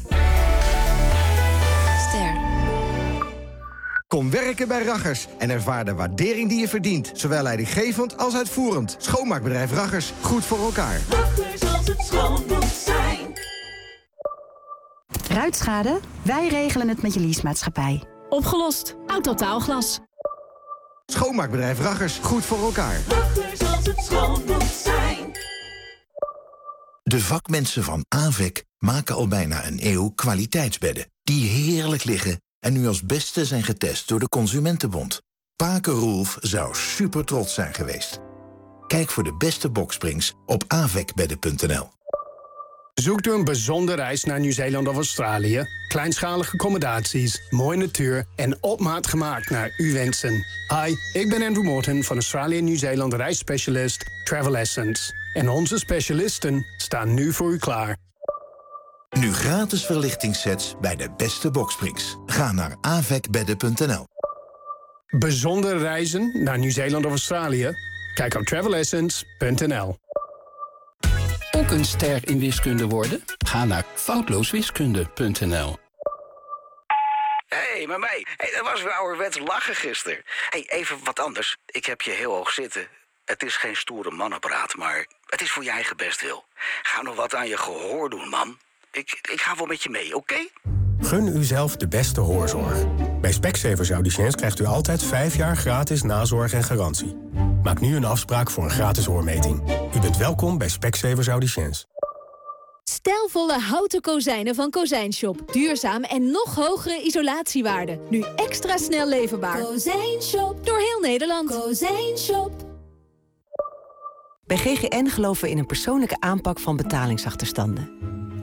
Speaker 22: Ster. Kom werken bij Raggers en ervaar de waardering die je verdient. Zowel leidinggevend als uitvoerend. Schoonmaakbedrijf Raggers, goed voor elkaar.
Speaker 23: Raggers als het schoon moet zijn.
Speaker 24: Ruitschade? Wij regelen het met je leasemaatschappij.
Speaker 23: Opgelost. Autotaalglas.
Speaker 22: Schoonmaakbedrijf Raggers, goed voor elkaar.
Speaker 23: Raggers als het schoon moet zijn.
Speaker 25: De vakmensen van Avec maken al bijna een eeuw kwaliteitsbedden die heerlijk liggen en nu als beste zijn getest door de Consumentenbond. Paken Roelf zou super trots zijn geweest. Kijk voor de beste boksprings op avecbedden punt n l.
Speaker 26: Zoekt u een bijzondere reis naar Nieuw-Zeeland of Australië? Kleinschalige accommodaties, mooie natuur en op maat gemaakt naar uw wensen. Hi, ik ben Andrew Morton van Australië en Nieuw-Zeeland reisspecialist Travel Essence. En onze specialisten staan nu voor u klaar.
Speaker 25: Nu gratis verlichtingssets bij de beste boksprings. Ga naar avecbedden punt n l.
Speaker 26: Bijzondere reizen naar Nieuw-Zeeland of Australië? Kijk op travel essence punt n l.
Speaker 27: Ook een ster in wiskunde worden? Ga naar foutlooswiskunde punt n l.
Speaker 28: Hé, hey, maar mij. Hey, dat was weer ouderwets lachen gisteren. Hey, even wat anders. Ik heb je heel hoog zitten. Het is geen stoere mannenpraat, maar het is voor je eigen bestwil. Ga nog wat aan je gehoor doen, man. Ik, ik ga wel met je mee, oké? Okay?
Speaker 29: Gun uzelf de beste hoorzorg. Bij Specsavers Audiciëns krijgt u altijd vijf jaar gratis nazorg en garantie. Maak nu een afspraak voor een gratis hoormeting. U bent welkom bij Specsavers Audiciëns.
Speaker 31: Stijlvolle houten kozijnen van Kozijnshop. Duurzaam en nog hogere isolatiewaarde. Nu extra snel leverbaar. Kozijnshop. Door heel Nederland. Kozijnshop.
Speaker 4: Bij G G N geloven we in een persoonlijke aanpak van betalingsachterstanden.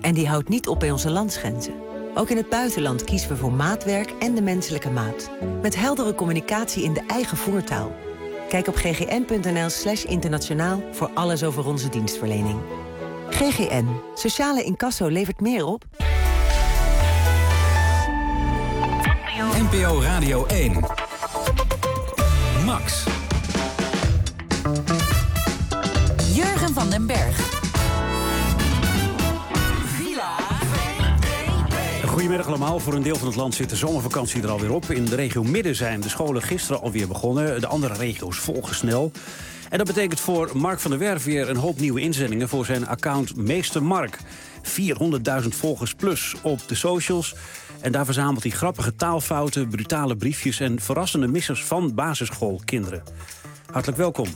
Speaker 3: En die houdt niet op bij onze landsgrenzen. Ook in het buitenland kiezen we voor maatwerk en de menselijke maat. Met heldere communicatie in de eigen voertaal. Kijk op ggn.nl slash internationaal voor alles over onze dienstverlening. G G N. Sociale incasso levert meer op.
Speaker 20: N P O Radio één. Max.
Speaker 12: Jurgen van den Berg.
Speaker 2: Goedemiddag allemaal. Voor een deel van het land zit de zomervakantie er alweer op. In de regio Midden zijn de scholen gisteren alweer begonnen. De andere regio's volgen snel. En dat betekent voor Mark van der Werf weer een hoop nieuwe inzendingen voor zijn account Meester Mark. vierhonderdduizend volgers plus op de socials. En daar verzamelt hij grappige taalfouten, brutale briefjes en verrassende missers van basisschoolkinderen. Hartelijk welkom.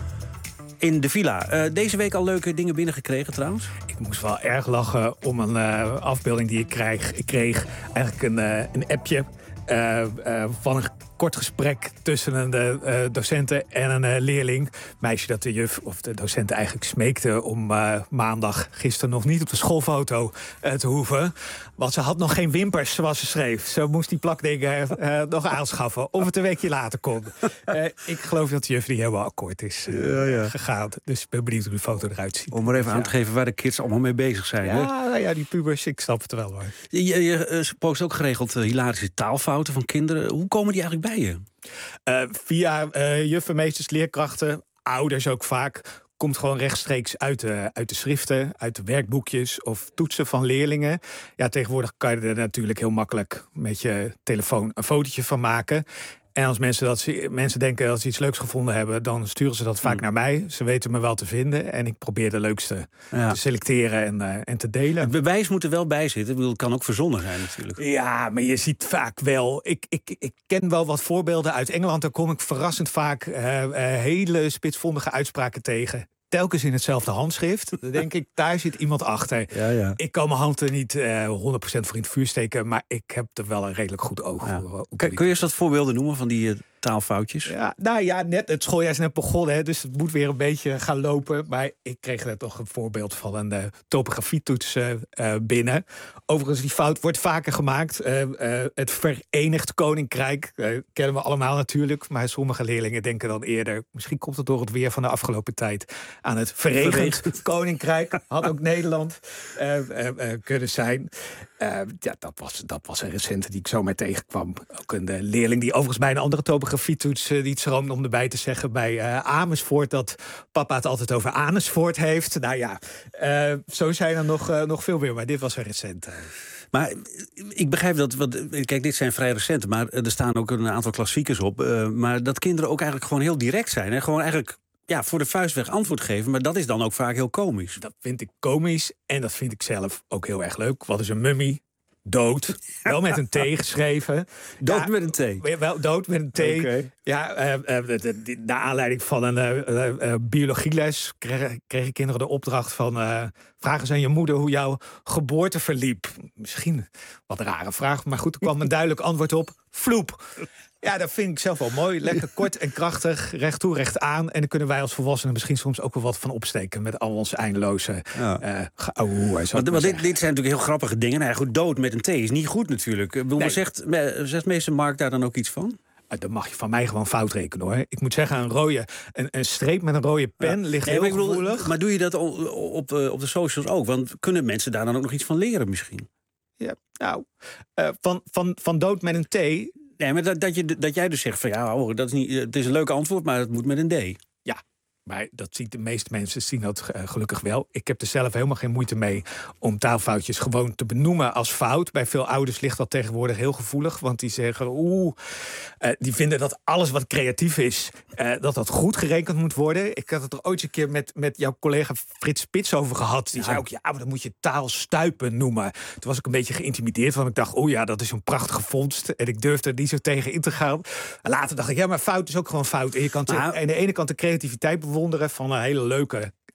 Speaker 2: In de villa. Uh, deze week al leuke dingen binnengekregen trouwens?
Speaker 5: Ik moest wel erg lachen om een uh, afbeelding die ik kreeg. Ik kreeg eigenlijk een, uh, een appje uh, uh, van een kort gesprek tussen een uh, docenten en een uh, leerling. Meisje dat de juf of de docent eigenlijk smeekte om uh, maandag gisteren nog niet op de schoolfoto uh, te hoeven. Want ze had nog geen wimpers, zoals ze schreef. Ze moest die plakdingen uh, nog aanschaffen. Of het een weekje later kon. Uh, ik geloof dat de juf die helemaal akkoord is uh, ja, ja. gegaan. Dus ik ben benieuwd hoe de foto eruit ziet.
Speaker 2: Om maar even ja. aan te geven waar de kids allemaal mee bezig zijn.
Speaker 5: Ja,
Speaker 2: hè?
Speaker 5: Nou ja, die pubers, ik snap het wel hoor.
Speaker 2: Je, je, je post ook geregeld uh, hilarische taalfouten van kinderen. Hoe komen die eigenlijk bij je?
Speaker 5: Uh, via uh, juffen, meesters, leerkrachten, ouders ook vaak. Komt gewoon rechtstreeks uit de, uit de schriften, uit de werkboekjes of toetsen van leerlingen. Ja, tegenwoordig kan je er natuurlijk heel makkelijk met je telefoon een fotootje van maken. En als mensen, dat ze, mensen denken dat ze iets leuks gevonden hebben, dan sturen ze dat vaak mm. naar mij. Ze weten me wel te vinden en ik probeer de leukste ja. te selecteren en, uh, en te delen.
Speaker 2: Het bewijs moet er wel bij zitten. Ik bedoel, het kan ook verzonnen zijn natuurlijk.
Speaker 5: Ja, maar je ziet vaak wel. Ik, ik, ik ken wel wat voorbeelden uit Engeland. Daar kom ik verrassend vaak uh, uh, hele spitsvondige uitspraken tegen. Telkens in hetzelfde handschrift. Dan denk ik, daar zit iemand achter.
Speaker 2: Ja, ja.
Speaker 5: Ik kan mijn hand er niet uh, honderd procent voor in het vuur steken, maar ik heb er wel een redelijk goed oog
Speaker 2: ja.
Speaker 5: voor.
Speaker 2: Kun, kun je eens wat voorbeelden noemen van die uh, taalfoutjes?
Speaker 5: Ja, nou ja, net, het schooljaar is net begonnen, hè, dus het moet weer een beetje gaan lopen. Maar ik kreeg net toch een voorbeeld van een uh, topografietoets uh, uh, binnen. Overigens, die fout wordt vaker gemaakt. Uh, uh, het Verenigd Koninkrijk uh, kennen we allemaal natuurlijk. Maar sommige leerlingen denken dan eerder, misschien komt het door het weer van de afgelopen tijd, aan het Verenigd, Verenigd. Koninkrijk. Had ook Nederland uh, uh, uh, kunnen zijn. Uh, ja, dat was, dat was een recente die ik zo mee tegenkwam. Ook een uh, leerling die overigens bij een andere topografietoets uh, die het schroomde om erbij te zeggen bij uh, Amersfoort dat papa het altijd over Amersfoort heeft. Nou ja, uh, zo zijn er nog, uh, nog veel meer, maar dit was een recente.
Speaker 2: Maar ik begrijp dat, wat, kijk, dit zijn vrij recente, maar er staan ook een aantal klassiekers op. Uh, maar dat kinderen ook eigenlijk gewoon heel direct zijn. Hè? Gewoon eigenlijk ja, voor de vuist weg antwoord geven, maar dat is dan ook vaak heel komisch.
Speaker 5: Dat vind ik komisch en dat vind ik zelf ook heel erg leuk. Wat is een mummie? Dood. Wel met een T geschreven.
Speaker 2: Dood
Speaker 5: ja,
Speaker 2: met een T?
Speaker 5: Wel, dood met een T. Okay. Ja, uh, uh, naar aanleiding van een uh, uh, biologieles kregen, kregen kinderen de opdracht van Uh, vraag eens aan je moeder hoe jouw geboorte verliep. Misschien wat een rare vraag, maar goed, er kwam een duidelijk antwoord op. Vloep. Ja, dat vind ik zelf wel mooi. Lekker kort en krachtig, recht toe, recht aan. En dan kunnen wij als volwassenen misschien soms ook wel wat van opsteken met al onze eindeloze ja. uh, geouwe.
Speaker 2: Want, want dit, dit zijn natuurlijk heel grappige dingen. Nou ja, goed, dood met een T is niet goed natuurlijk. Nee. Maar zegt, zegt meester Mark daar dan ook iets van?
Speaker 5: Dan mag je van mij gewoon fout rekenen hoor. Ik moet zeggen, een rode, een, een streep met een rode pen ja. ligt heel nee, gevoelig. Bedoel,
Speaker 2: maar doe je dat op, op, op de socials ook? Want kunnen mensen daar dan ook nog iets van leren misschien?
Speaker 5: Ja, nou, uh, van, van, van dood met een T.
Speaker 2: Nee, maar dat, dat, je, dat jij dus zegt van ja, hoor, dat is niet, het is een leuk antwoord, maar het moet met een D.
Speaker 5: Ja, maar dat ziet de meeste mensen zien dat uh, gelukkig wel. Ik heb er zelf helemaal geen moeite mee om taalfoutjes gewoon te benoemen als fout. Bij veel ouders ligt dat tegenwoordig heel gevoelig, want die zeggen oeh, uh, die vinden dat alles wat creatief is, uh, dat dat goed gerekend moet worden. Ik had het er ooit een keer met, met jouw collega Frits Spits over gehad. Die ja. zei ook, ja, maar dan moet je taalstuipen noemen. Toen was ik een beetje geïntimideerd, want ik dacht, oh ja, dat is een prachtige vondst. En ik durfde er niet zo tegen in te gaan. En later dacht ik, ja, maar fout is ook gewoon fout. En je kan te, aan de ene kant de creativiteit bewonderen van een hele leuke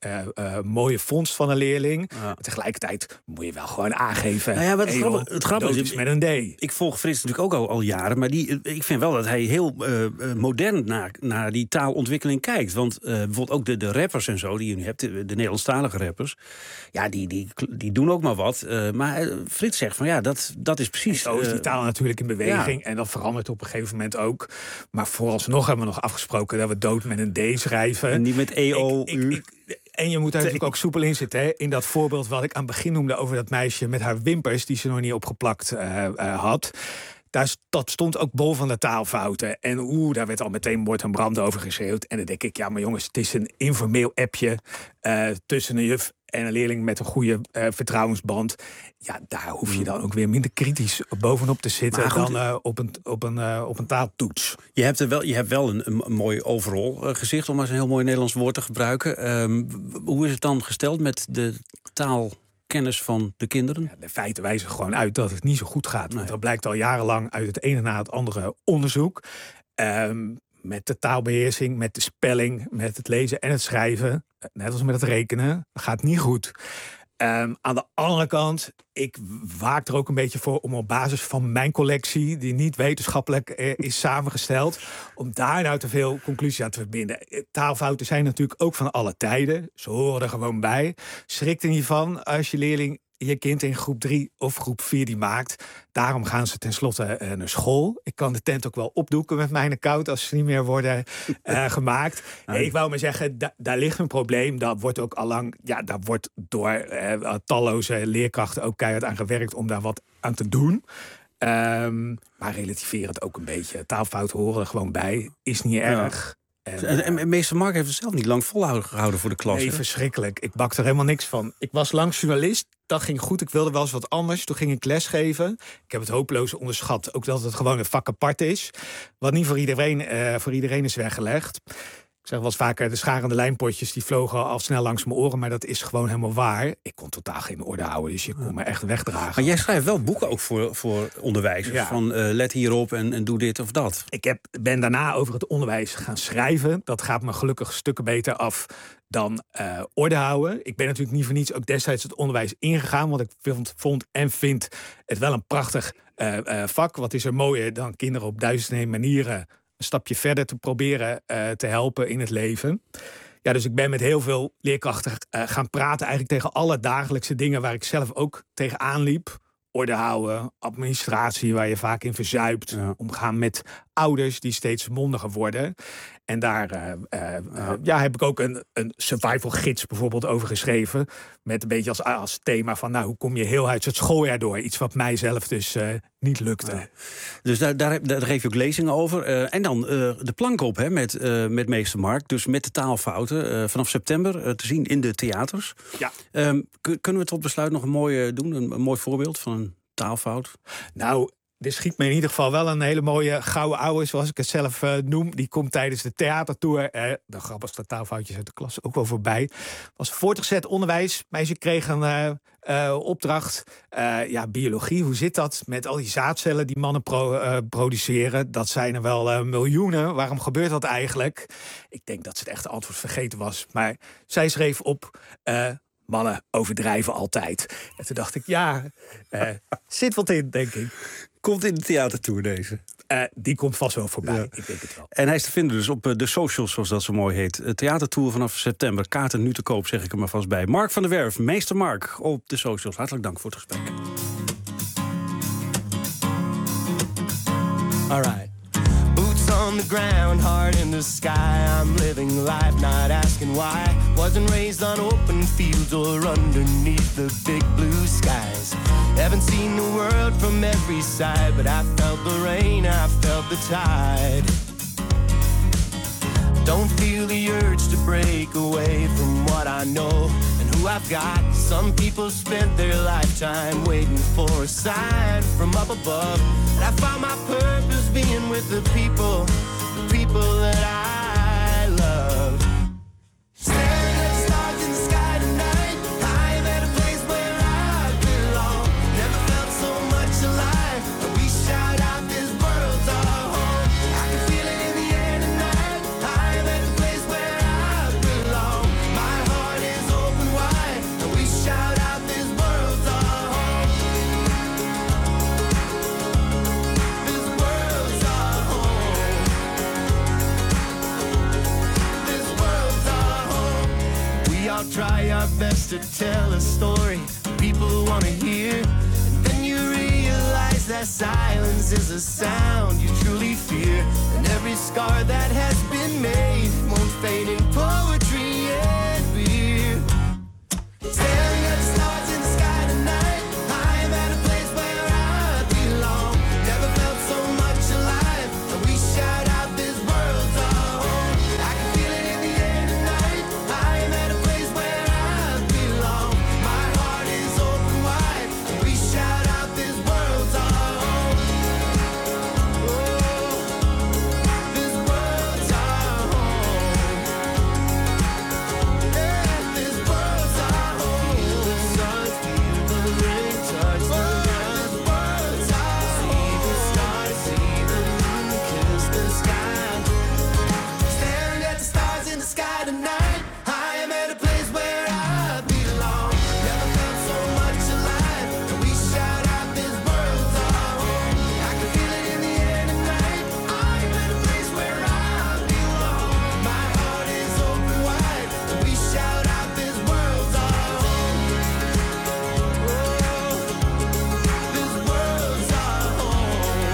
Speaker 5: uh, uh, mooie vondst van een leerling. Ja. Tegelijkertijd moet je wel gewoon aangeven.
Speaker 2: Nou ja, wat
Speaker 5: hey,
Speaker 2: het grappige, het grappige
Speaker 5: is met een D.
Speaker 2: Ik volg Frits natuurlijk ook al, al jaren, maar die, ik vind wel dat hij heel uh, modern naar, naar die taalontwikkeling kijkt. Want uh, bijvoorbeeld ook de, de rappers en zo die je nu hebt, de, de Nederlandstalige rappers, ja, die, die, die doen ook maar wat. Uh, maar uh, Frits zegt van ja, dat, dat is precies.
Speaker 5: Zo is die taal natuurlijk in beweging ja. en dat verandert op een gegeven moment ook. Maar vooralsnog hebben we nog afgesproken dat we dood met een D schrijven.
Speaker 2: En niet met E O U.
Speaker 5: En je moet er natuurlijk ook soepel in zitten. Hè? In dat voorbeeld wat ik aan het begin noemde over dat meisje met haar wimpers die ze nog niet opgeplakt uh, uh, had. Daar, dat stond ook bol van de taalfouten. En oeh, daar werd al meteen moord en brand over geschreeuwd. En dan denk ik, ja, maar jongens, het is een informeel appje uh, tussen een juf en een leerling met een goede uh, vertrouwensband. Ja, daar hoef je dan ook weer minder kritisch bovenop te zitten goed, dan uh, op, een, op, een, uh, op een taaltoets.
Speaker 2: Je hebt, er wel, je hebt wel een, een mooi overal uh, gezicht, om maar eens een heel mooi Nederlands woord te gebruiken. Um, hoe is het dan gesteld met de taalkennis van de kinderen?
Speaker 5: Ja, de feiten wijzen gewoon uit dat het niet zo goed gaat. Nee. Want dat blijkt al jarenlang uit het ene na het andere onderzoek. Um, met de taalbeheersing, met de spelling, met het lezen en het schrijven. Net als met het rekenen. Dat gaat niet goed. Um, aan de andere kant, ik waak er ook een beetje voor om op basis van mijn collectie, die niet wetenschappelijk eh, is samengesteld, om daar nou te veel conclusie aan te verbinden. Taalfouten zijn natuurlijk ook van alle tijden. Ze horen er gewoon bij. Schrik er niet van als je leerling je kind in groep drie of groep vier die maakt. Daarom gaan ze tenslotte uh, naar school. Ik kan de tent ook wel opdoeken met mijn account als ze niet meer worden uh, gemaakt. Nee, ik wou maar zeggen, da- daar ligt een probleem. Dat wordt ook allang, ja, daar wordt door uh, talloze leerkrachten ook keihard aan gewerkt om daar wat aan te doen. Um, maar relativeer het ook een beetje. Taalfouten horen er gewoon bij. Is niet erg.
Speaker 2: Ja. En, en, en meester Mark heeft het zelf niet lang volgehouden voor de klas.
Speaker 5: Nee,
Speaker 2: hè?
Speaker 5: Verschrikkelijk. Ik bak er helemaal niks van. Ik was lang journalist. Dat ging goed. Ik wilde wel eens wat anders. Toen ging ik lesgeven. Ik heb het hopeloos onderschat. Ook dat het gewoon een vak apart is. Wat niet voor iedereen, uh, voor iedereen is weggelegd. Ik zeg wel eens vaker, de scharende lijnpotjes die vlogen al snel langs mijn oren. Maar dat is gewoon helemaal waar. Ik kon totaal geen orde houden, dus je kon me echt wegdragen.
Speaker 2: Maar jij schrijft wel boeken ook voor, voor onderwijzers. Ja. Van uh, let hierop en, en doe dit of dat.
Speaker 5: Ik heb, ben daarna over het onderwijs gaan schrijven. Dat gaat me gelukkig stukken beter af dan uh, orde houden. Ik ben natuurlijk niet voor niets ook destijds het onderwijs ingegaan. Want ik vond, vond en vind het wel een prachtig uh, uh, vak. Wat is er mooier dan kinderen op duizenden manieren een stapje verder te proberen uh, te helpen in het leven. Ja, dus ik ben met heel veel leerkrachten uh, gaan praten eigenlijk tegen alle dagelijkse dingen waar ik zelf ook tegenaan liep. Orde houden, administratie waar je vaak in verzuipt. Ja. Omgaan met ouders die steeds mondiger worden. En daar uh, uh, uh, ja, heb ik ook een, een survival gids bijvoorbeeld over geschreven. Met een beetje als, als thema van nou, hoe kom je heel uit het schooljaar door? Iets wat mij zelf dus uh, niet lukte. Ja.
Speaker 2: Dus daar, daar, daar geef je ook lezingen over. Uh, en dan uh, de plank op hè, met, uh, met meester Mark. Dus met de taalfouten. Uh, vanaf september uh, te zien in de theaters.
Speaker 5: Ja.
Speaker 2: Um, k- kunnen we tot besluit nog een mooi uh, doen? Een, een mooi voorbeeld van een taalfout?
Speaker 5: Nou, er schiet me in ieder geval wel een hele mooie gouden ouwe, zoals ik het zelf uh, noem. Die komt tijdens de theatertour, eh, de grappigste taalfoutjes uit de klas, ook wel voorbij. Was voortgezet onderwijs. Meisje kreeg een uh, uh, opdracht. Uh, ja, biologie, hoe zit dat met al die zaadcellen die mannen pro, uh, produceren? Dat zijn er wel uh, miljoenen. Waarom gebeurt dat eigenlijk? Ik denk dat ze het echte antwoord vergeten was. Maar zij schreef op Uh, mannen overdrijven altijd. En toen dacht ik, ja, uh, zit wat in, denk ik.
Speaker 2: Komt in de theatertour deze?
Speaker 5: Uh, die komt vast wel voorbij, ja. Ik denk het wel.
Speaker 2: En hij is te vinden dus op uh, de socials, zoals dat zo mooi heet. Uh, theatertour vanaf september. Kaarten nu te koop, zeg ik er maar vast bij. Mark van der Werf, meester Mark, op de socials. Hartelijk dank voor het gesprek.
Speaker 6: All right. On the ground, heart in the sky, I'm living life, not asking why. Wasn't raised on open fields or underneath the big blue skies. Haven't seen the world from every side, but I felt the rain, I felt the tide. Don't feel the urge to break away from what I know and who I've got. Some people spent their lifetime waiting for a sign from up above. And I found my purpose being with the people, the people that I love. Staring at the stars in the sky tonight, I'm at a place where I belong. Never felt so much alive. We shout out, this world's our home. I can feel it in the air tonight. I'm at the place where I belong. My heart is our best to tell a story people want to hear. And then you realize that silence is a sound you truly fear. And every scar that has been made won't fade in poetry and beer. Staring at the stars in the sky tonight, I am at a place where I belong. Never felt so much alive, and we shout out this world's our home. I can feel it in the air tonight, I am at a place where I belong. My heart is open wide, and we shout out this world's our home. Oh, this world's our home. Yeah, this world's our home. Feel the sun, feel the rain, touch the ground. This world's our home. See the stars, see the moon, kiss the sky. Staring at the stars in the sky tonight, I am at a place where I belong. Never felt so much alive, and we shout out this world's our home. I can feel it in the air tonight, I am at a place where I belong. My heart is open wide, and we shout out this world's our home. Oh, this world's our home.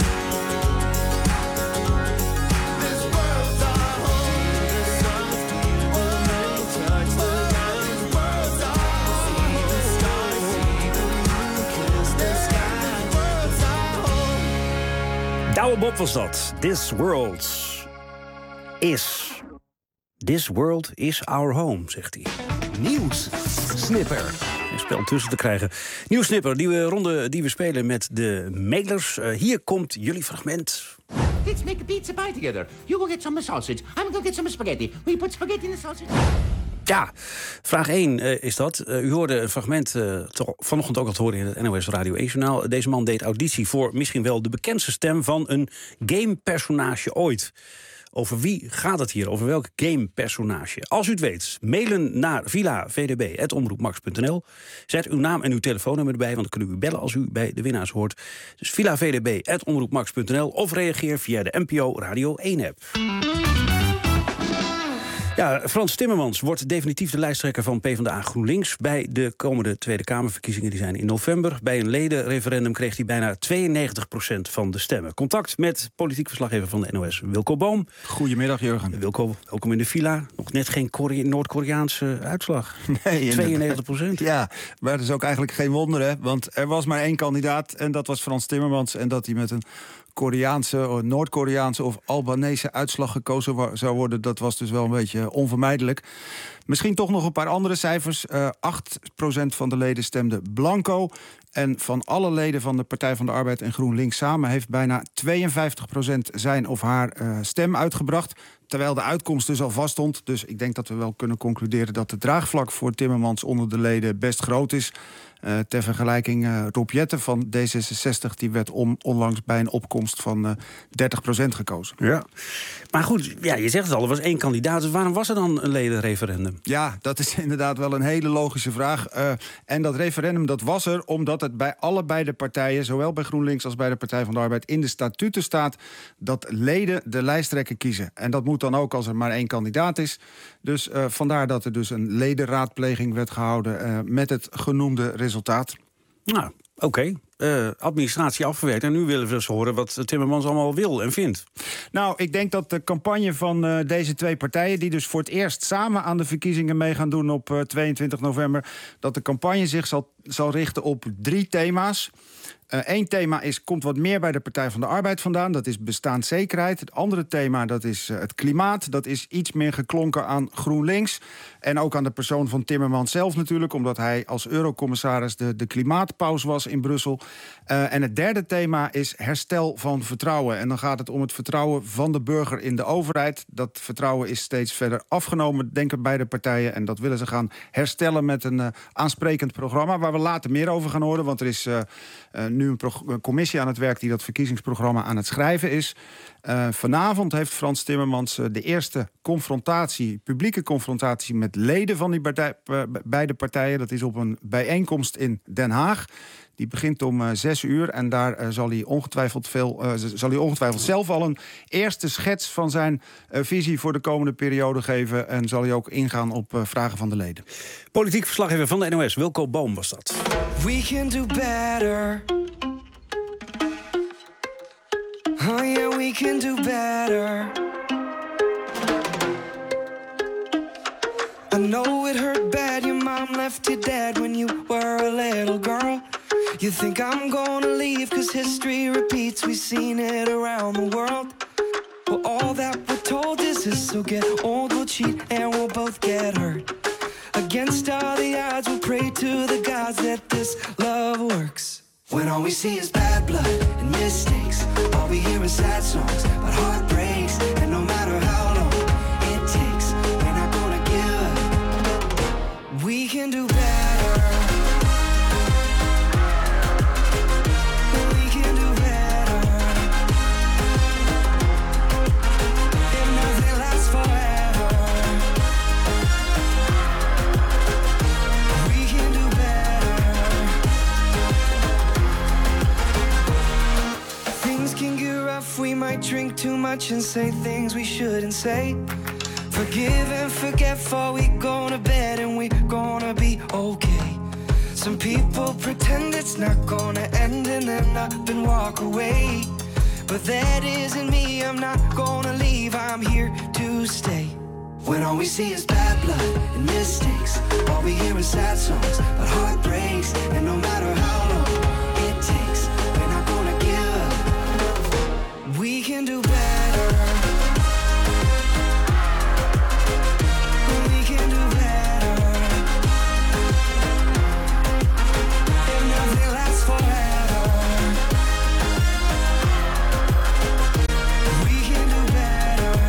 Speaker 6: This world's our home. The sun, feel the rain, touch the ground. This world's our home. See the stars, see the moon, kiss the sky. This world's our home.
Speaker 2: Douwe Bob was dat. This world is... This world is our home, zegt hij. Nieuws. Snipper. Een spel tussen te krijgen. Nieuws Snipper, die we ronde die we spelen met de mailers. Uh, hier komt jullie fragment.
Speaker 7: Let's make a pizza pie together. You go get some sausage. I'm gonna get some spaghetti. We put spaghetti in the sausage.
Speaker 2: Ja, vraag één uh, is dat. Uh, u hoorde een fragment uh, toch vanochtend ook al te horen in het N O S Radio één-journaal. Deze man deed auditie voor misschien wel de bekendste stem van een gamepersonage ooit. Over wie gaat het hier? Over welk gamepersonage? Als u het weet, mailen naar villa v d b apenstaartje omroepmax punt n l. Zet uw naam en uw telefoonnummer erbij, want dan kunnen we u bellen als u bij de winnaars hoort. Dus villa v d b apenstaartje omroepmax punt n l of reageer via de N P O Radio één-app. Ja, Frans Timmermans wordt definitief de lijsttrekker van PvdA GroenLinks bij de komende Tweede Kamerverkiezingen. Die zijn in november. Bij een ledenreferendum kreeg hij bijna tweeënnegentig procent van de stemmen. Contact met politiek verslaggever van de N O S, Wilco Boom.
Speaker 9: Goedemiddag, Jurgen.
Speaker 2: Wilco, welkom in de villa. Nog net geen Korea- Noord-Koreaanse uitslag. Nee, tweeënnegentig procent.
Speaker 9: Ja, maar dat is ook eigenlijk geen wonder, hè? Want er was maar één kandidaat en dat was Frans Timmermans. En dat hij met een Koreaanse, Noord-Koreaanse of Albanese uitslag gekozen zou worden, dat was dus wel een beetje onvermijdelijk. Misschien toch nog een paar andere cijfers. Uh, acht procent van de leden stemde blanco. En van alle leden van de Partij van de Arbeid en GroenLinks samen heeft bijna tweeënvijftig procent zijn of haar uh, stem uitgebracht. Terwijl de uitkomst dus al vaststond. Dus ik denk dat we wel kunnen concluderen dat het draagvlak voor Timmermans onder de leden best groot is. Uh, ter vergelijking, uh, Rob Jetten van D zesenzestig... die werd on, onlangs bij een opkomst van uh, dertig procent gekozen.
Speaker 2: Ja. Maar goed, ja, je zegt het al, er was één kandidaat. Dus waarom was er dan een ledenreferendum?
Speaker 9: Ja, dat is inderdaad wel een hele logische vraag. Uh, en dat referendum dat was er omdat het bij allebei de partijen, zowel bij GroenLinks als bij de Partij van de Arbeid, in de statuten staat dat leden de lijsttrekker kiezen. En dat moet dan ook als er maar één kandidaat is. Dus uh, vandaar dat er dus een ledenraadpleging werd gehouden uh, met het genoemde resultaat.
Speaker 2: Nou, oké. Okay. Uh, administratie afgewerkt. En nu willen we dus horen wat Timmermans allemaal wil en vindt.
Speaker 9: Nou, ik denk dat de campagne van uh, deze twee partijen, die dus voor het eerst samen aan de verkiezingen mee gaan doen op uh, tweeëntwintig november... dat de campagne zich zal, zal richten op drie thema's. Eén uh, thema is, komt wat meer bij de Partij van de Arbeid vandaan. Dat is bestaanszekerheid. Het andere thema, dat is uh, het klimaat. Dat is iets meer geklonken aan GroenLinks. En ook aan de persoon van Timmermans zelf natuurlijk, omdat hij als eurocommissaris de, de klimaatpaus was in Brussel. Uh, en het derde thema is herstel van vertrouwen. En dan gaat het om het vertrouwen van de burger in de overheid. Dat vertrouwen is steeds verder afgenomen, denken beide partijen. En dat willen ze gaan herstellen met een uh, aansprekend programma, waar we later meer over gaan horen. Want er is uh, uh, nu een, pro- een commissie aan het werk die dat verkiezingsprogramma aan het schrijven is. Uh, vanavond heeft Frans Timmermans uh, de eerste confrontatie, publieke confrontatie met leden van die partij, uh, beide partijen. Dat is op een bijeenkomst in Den Haag. Die begint om uh, zes uur en daar uh, zal, hij ongetwijfeld veel, uh, zal hij ongetwijfeld zelf al een eerste schets van zijn uh, visie voor de komende periode geven. En zal hij ook ingaan op uh, vragen van de leden.
Speaker 2: Politiek verslaggever van de N O S, Wilco Boom was dat.
Speaker 1: We can do better. Oh yeah, we can do better. I know it hurt bad, your mom left you dead when you were a little girl. You think I'm gonna leave cause history repeats, we've seen it around the world. Well, all that we're told is this, so get old, we'll cheat and we'll both get hurt. Against all the odds, we'll pray to the gods that this love works. When all we see is bad blood and mistakes, all we hear is sad songs about heartbreaks, and no matter how long it takes, we're not gonna give up. We can do better. We can do better. If nothing lasts forever, we can do better. Things can get rough, we might drink too much and say things we shouldn't say. Forgive and forget before we go to bed and we gonna be okay. Some people pretend it's not gonna end and then up and walk away. But that isn't me, I'm not gonna leave, I'm here to stay. When all we see is bad blood and mistakes, all we hear is sad songs about heartbreaks, and no matter how long it takes, we're not gonna give up. We can do better. We can do better. If nothing lasts forever, we can do better.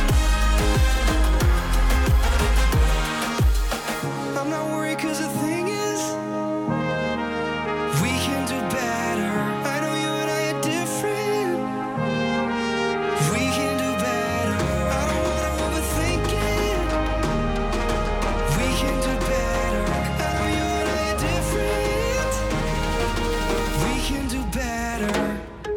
Speaker 1: I'm not worried cause the thing is, we can do better. I know you and I are different. We can do better. I don't wanna overthink it. We can do better. I know you and I are different. We can do better.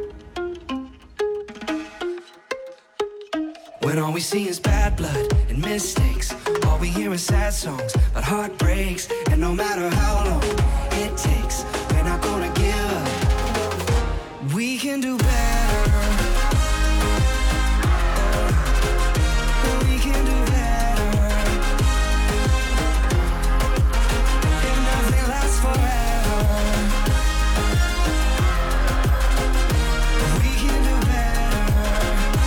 Speaker 1: When all we see is bad blood and mistakes, all we hear is sad songs about heartbreaks, and no matter how long it takes, we're not gonna give up. We can do better. We can do better. If nothing lasts forever, we can do better.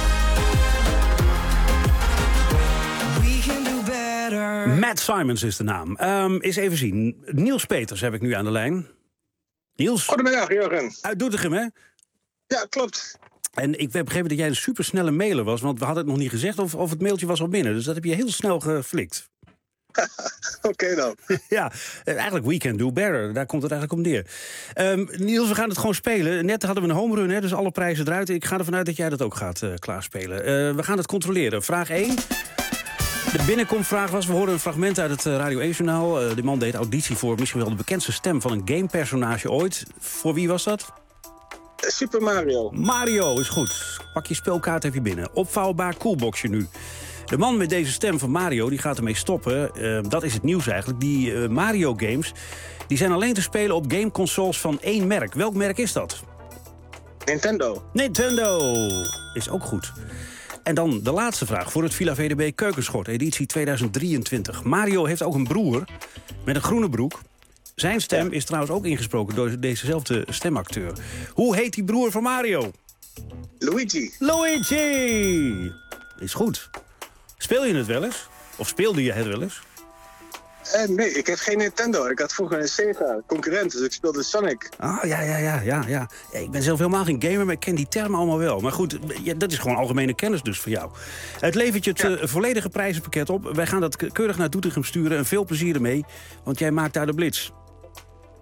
Speaker 1: We can do better.
Speaker 2: Matt Simons is de naam. Um, eens even zien. Niels Peters heb ik nu aan de lijn. Niels?
Speaker 10: Goedemiddag, Jurgen.
Speaker 2: Uit Doetinchem, hè?
Speaker 10: Ja, klopt.
Speaker 2: En ik heb begrepen dat jij een supersnelle mailer was, want we hadden het nog niet gezegd of, of het mailtje was al binnen. Dus dat heb je heel snel geflikt.
Speaker 10: Oké okay, dan.
Speaker 2: Ja, eigenlijk we can do better. Daar komt het eigenlijk om neer. Um, Niels, we gaan het gewoon spelen. Net hadden we een home run, hè, dus alle prijzen eruit. Ik ga ervan uit dat jij dat ook gaat uh, klaarspelen. Uh, we gaan het controleren. Vraag één. De binnenkomvraag was, we horen een fragment uit het Radio één-journaal. Uh, de man deed auditie voor misschien wel de bekendste stem van een gamepersonage ooit. Voor wie was dat?
Speaker 10: Super Mario.
Speaker 2: Mario is goed. Pak je speelkaart, heb je binnen. Opvouwbaar koelboxje nu. De man met deze stem van Mario, die gaat ermee stoppen. Uh, dat is het nieuws eigenlijk. Die uh, Mario-games die zijn alleen te spelen op gameconsoles van één merk. Welk merk is dat?
Speaker 10: Nintendo.
Speaker 2: Nintendo is ook goed. En dan de laatste vraag voor het Villa V D B Keukenschort, editie tweeduizend drieëntwintig. Mario heeft ook een broer met een groene broek. Zijn stem is trouwens ook ingesproken door dezezelfde stemacteur. Hoe heet die broer van Mario?
Speaker 10: Luigi.
Speaker 2: Luigi! Is goed. Speel je het wel eens? Of speelde je het wel eens?
Speaker 10: Uh, nee, ik heb geen Nintendo. Ik had vroeger een Sega, concurrent, dus ik speelde Sonic.
Speaker 2: Ah, ja, ja, ja, ja, ja. ja ik ben zelf helemaal geen gamer, maar ik ken die termen allemaal wel. Maar goed, ja, dat is gewoon algemene kennis dus voor jou. Het levert je het ja. uh, volledige prijzenpakket op. Wij gaan dat keurig naar Doetinchem sturen en veel plezier ermee, want jij maakt daar de blitz.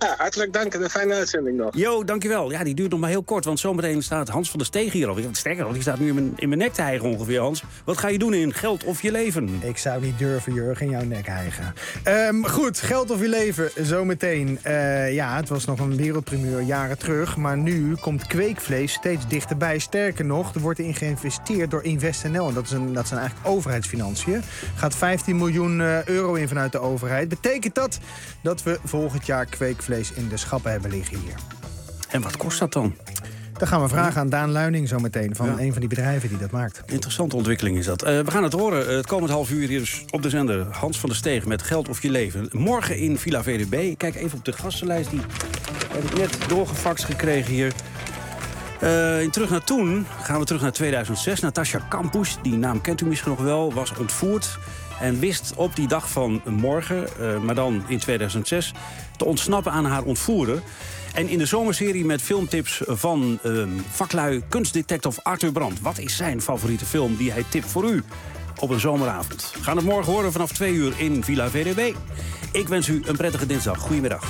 Speaker 10: Ja, hartelijk dank en een fijne uitzending nog.
Speaker 2: Jo, dankjewel. Ja, die duurt nog maar heel kort, want zometeen staat Hans van der Steeg hier alweer. Sterker nog, die staat nu in mijn, in mijn nek te hijgen ongeveer, Hans. Wat ga je doen in Geld of je leven?
Speaker 8: Ik zou niet durven, Jurgen, in jouw nek hijgen. Um, goed, Geld of je leven, zometeen. Uh, ja, het was nog een wereldprimeur jaren terug, maar nu komt kweekvlees steeds dichterbij. Sterker nog, er wordt in geïnvesteerd door InvestNL. En dat, is een, dat zijn eigenlijk overheidsfinanciën. Gaat vijftien miljoen euro in vanuit de overheid. Betekent dat dat we volgend jaar kweekvlees in de schappen hebben liggen hier.
Speaker 2: En wat kost dat dan?
Speaker 8: Dan gaan we vragen aan Daan Luining zometeen van ja. een van die bedrijven die dat maakt.
Speaker 2: Interessante ontwikkeling is dat. Uh, we gaan het horen uh, het komend half uur hier dus op de zender. Hans van der Steeg met Geld of je leven. Morgen in Villa V D B. Kijk even op de gastenlijst. Die heb ik net doorgefaxt gekregen hier. Uh, terug naar toen gaan we terug naar tweeduizend zes. Natasja Kampusch, die naam kent u misschien nog wel, was ontvoerd. En wist op die dag van morgen, uh, maar dan in tweeduizend zes... te ontsnappen aan haar ontvoerder. En in de zomerserie met filmtips van uh, vaklui kunstdetective Arthur Brandt. Wat is zijn favoriete film die hij tipt voor u op een zomeravond? We gaan het morgen horen vanaf twee uur in Villa V D B. Ik wens u een prettige dinsdag. Goedemiddag.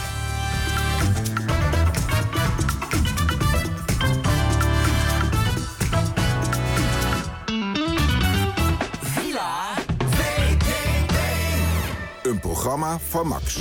Speaker 11: Een programma van Max.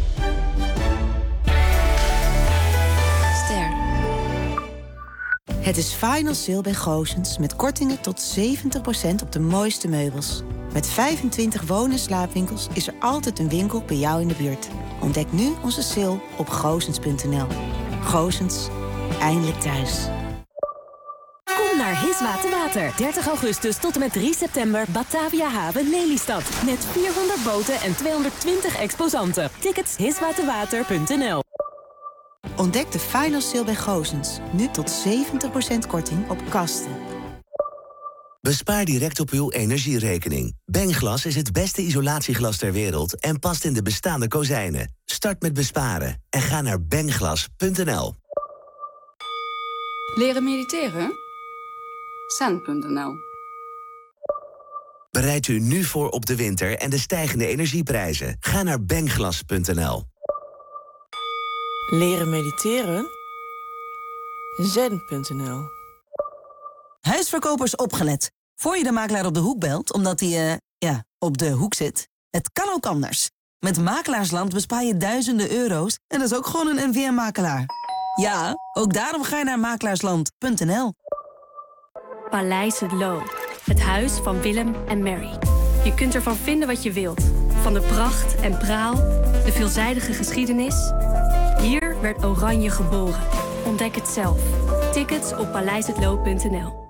Speaker 13: Ster. Het is Final Sale bij Goossens met kortingen tot zeventig procent op de mooiste meubels. Met vijfentwintig woon- en slaapwinkels is er altijd een winkel bij jou in de buurt. Ontdek nu onze sale op goossens punt n l. Goossens, eindelijk thuis.
Speaker 14: Kom naar Hiswa te Water. dertig augustus tot en met drie september Batavia Haven Lelystad. Met vierhonderd boten en tweehonderdtwintig exposanten. Tickets hiswatewater punt n l.
Speaker 13: Ontdek de Final Sale bij Goossens. Nu tot zeventig procent korting op kasten.
Speaker 15: Bespaar direct op uw energierekening. Bengglas is het beste isolatieglas ter wereld en past in de bestaande kozijnen. Start met besparen en ga naar bengglas punt n l.
Speaker 16: Leren mediteren? Zen punt n l.
Speaker 15: Bereid u nu voor op de winter en de stijgende energieprijzen. Ga naar bengglas punt n l.
Speaker 17: Leren mediteren? Zen punt n l.
Speaker 12: Huisverkopers opgelet. Voor je de makelaar op de hoek belt, omdat hij, uh, ja, op de hoek zit. Het kan ook anders. Met Makelaarsland bespaar je duizenden euro's en dat is ook gewoon een N V M-makelaar. Ja, ook daarom ga je naar makelaarsland punt n l.
Speaker 18: Paleis Het Loo. Het huis van Willem en Mary. Je kunt ervan vinden wat je wilt. Van de pracht en praal, de veelzijdige geschiedenis. Hier werd Oranje geboren. Ontdek het zelf. Tickets op paleis het loo punt n l.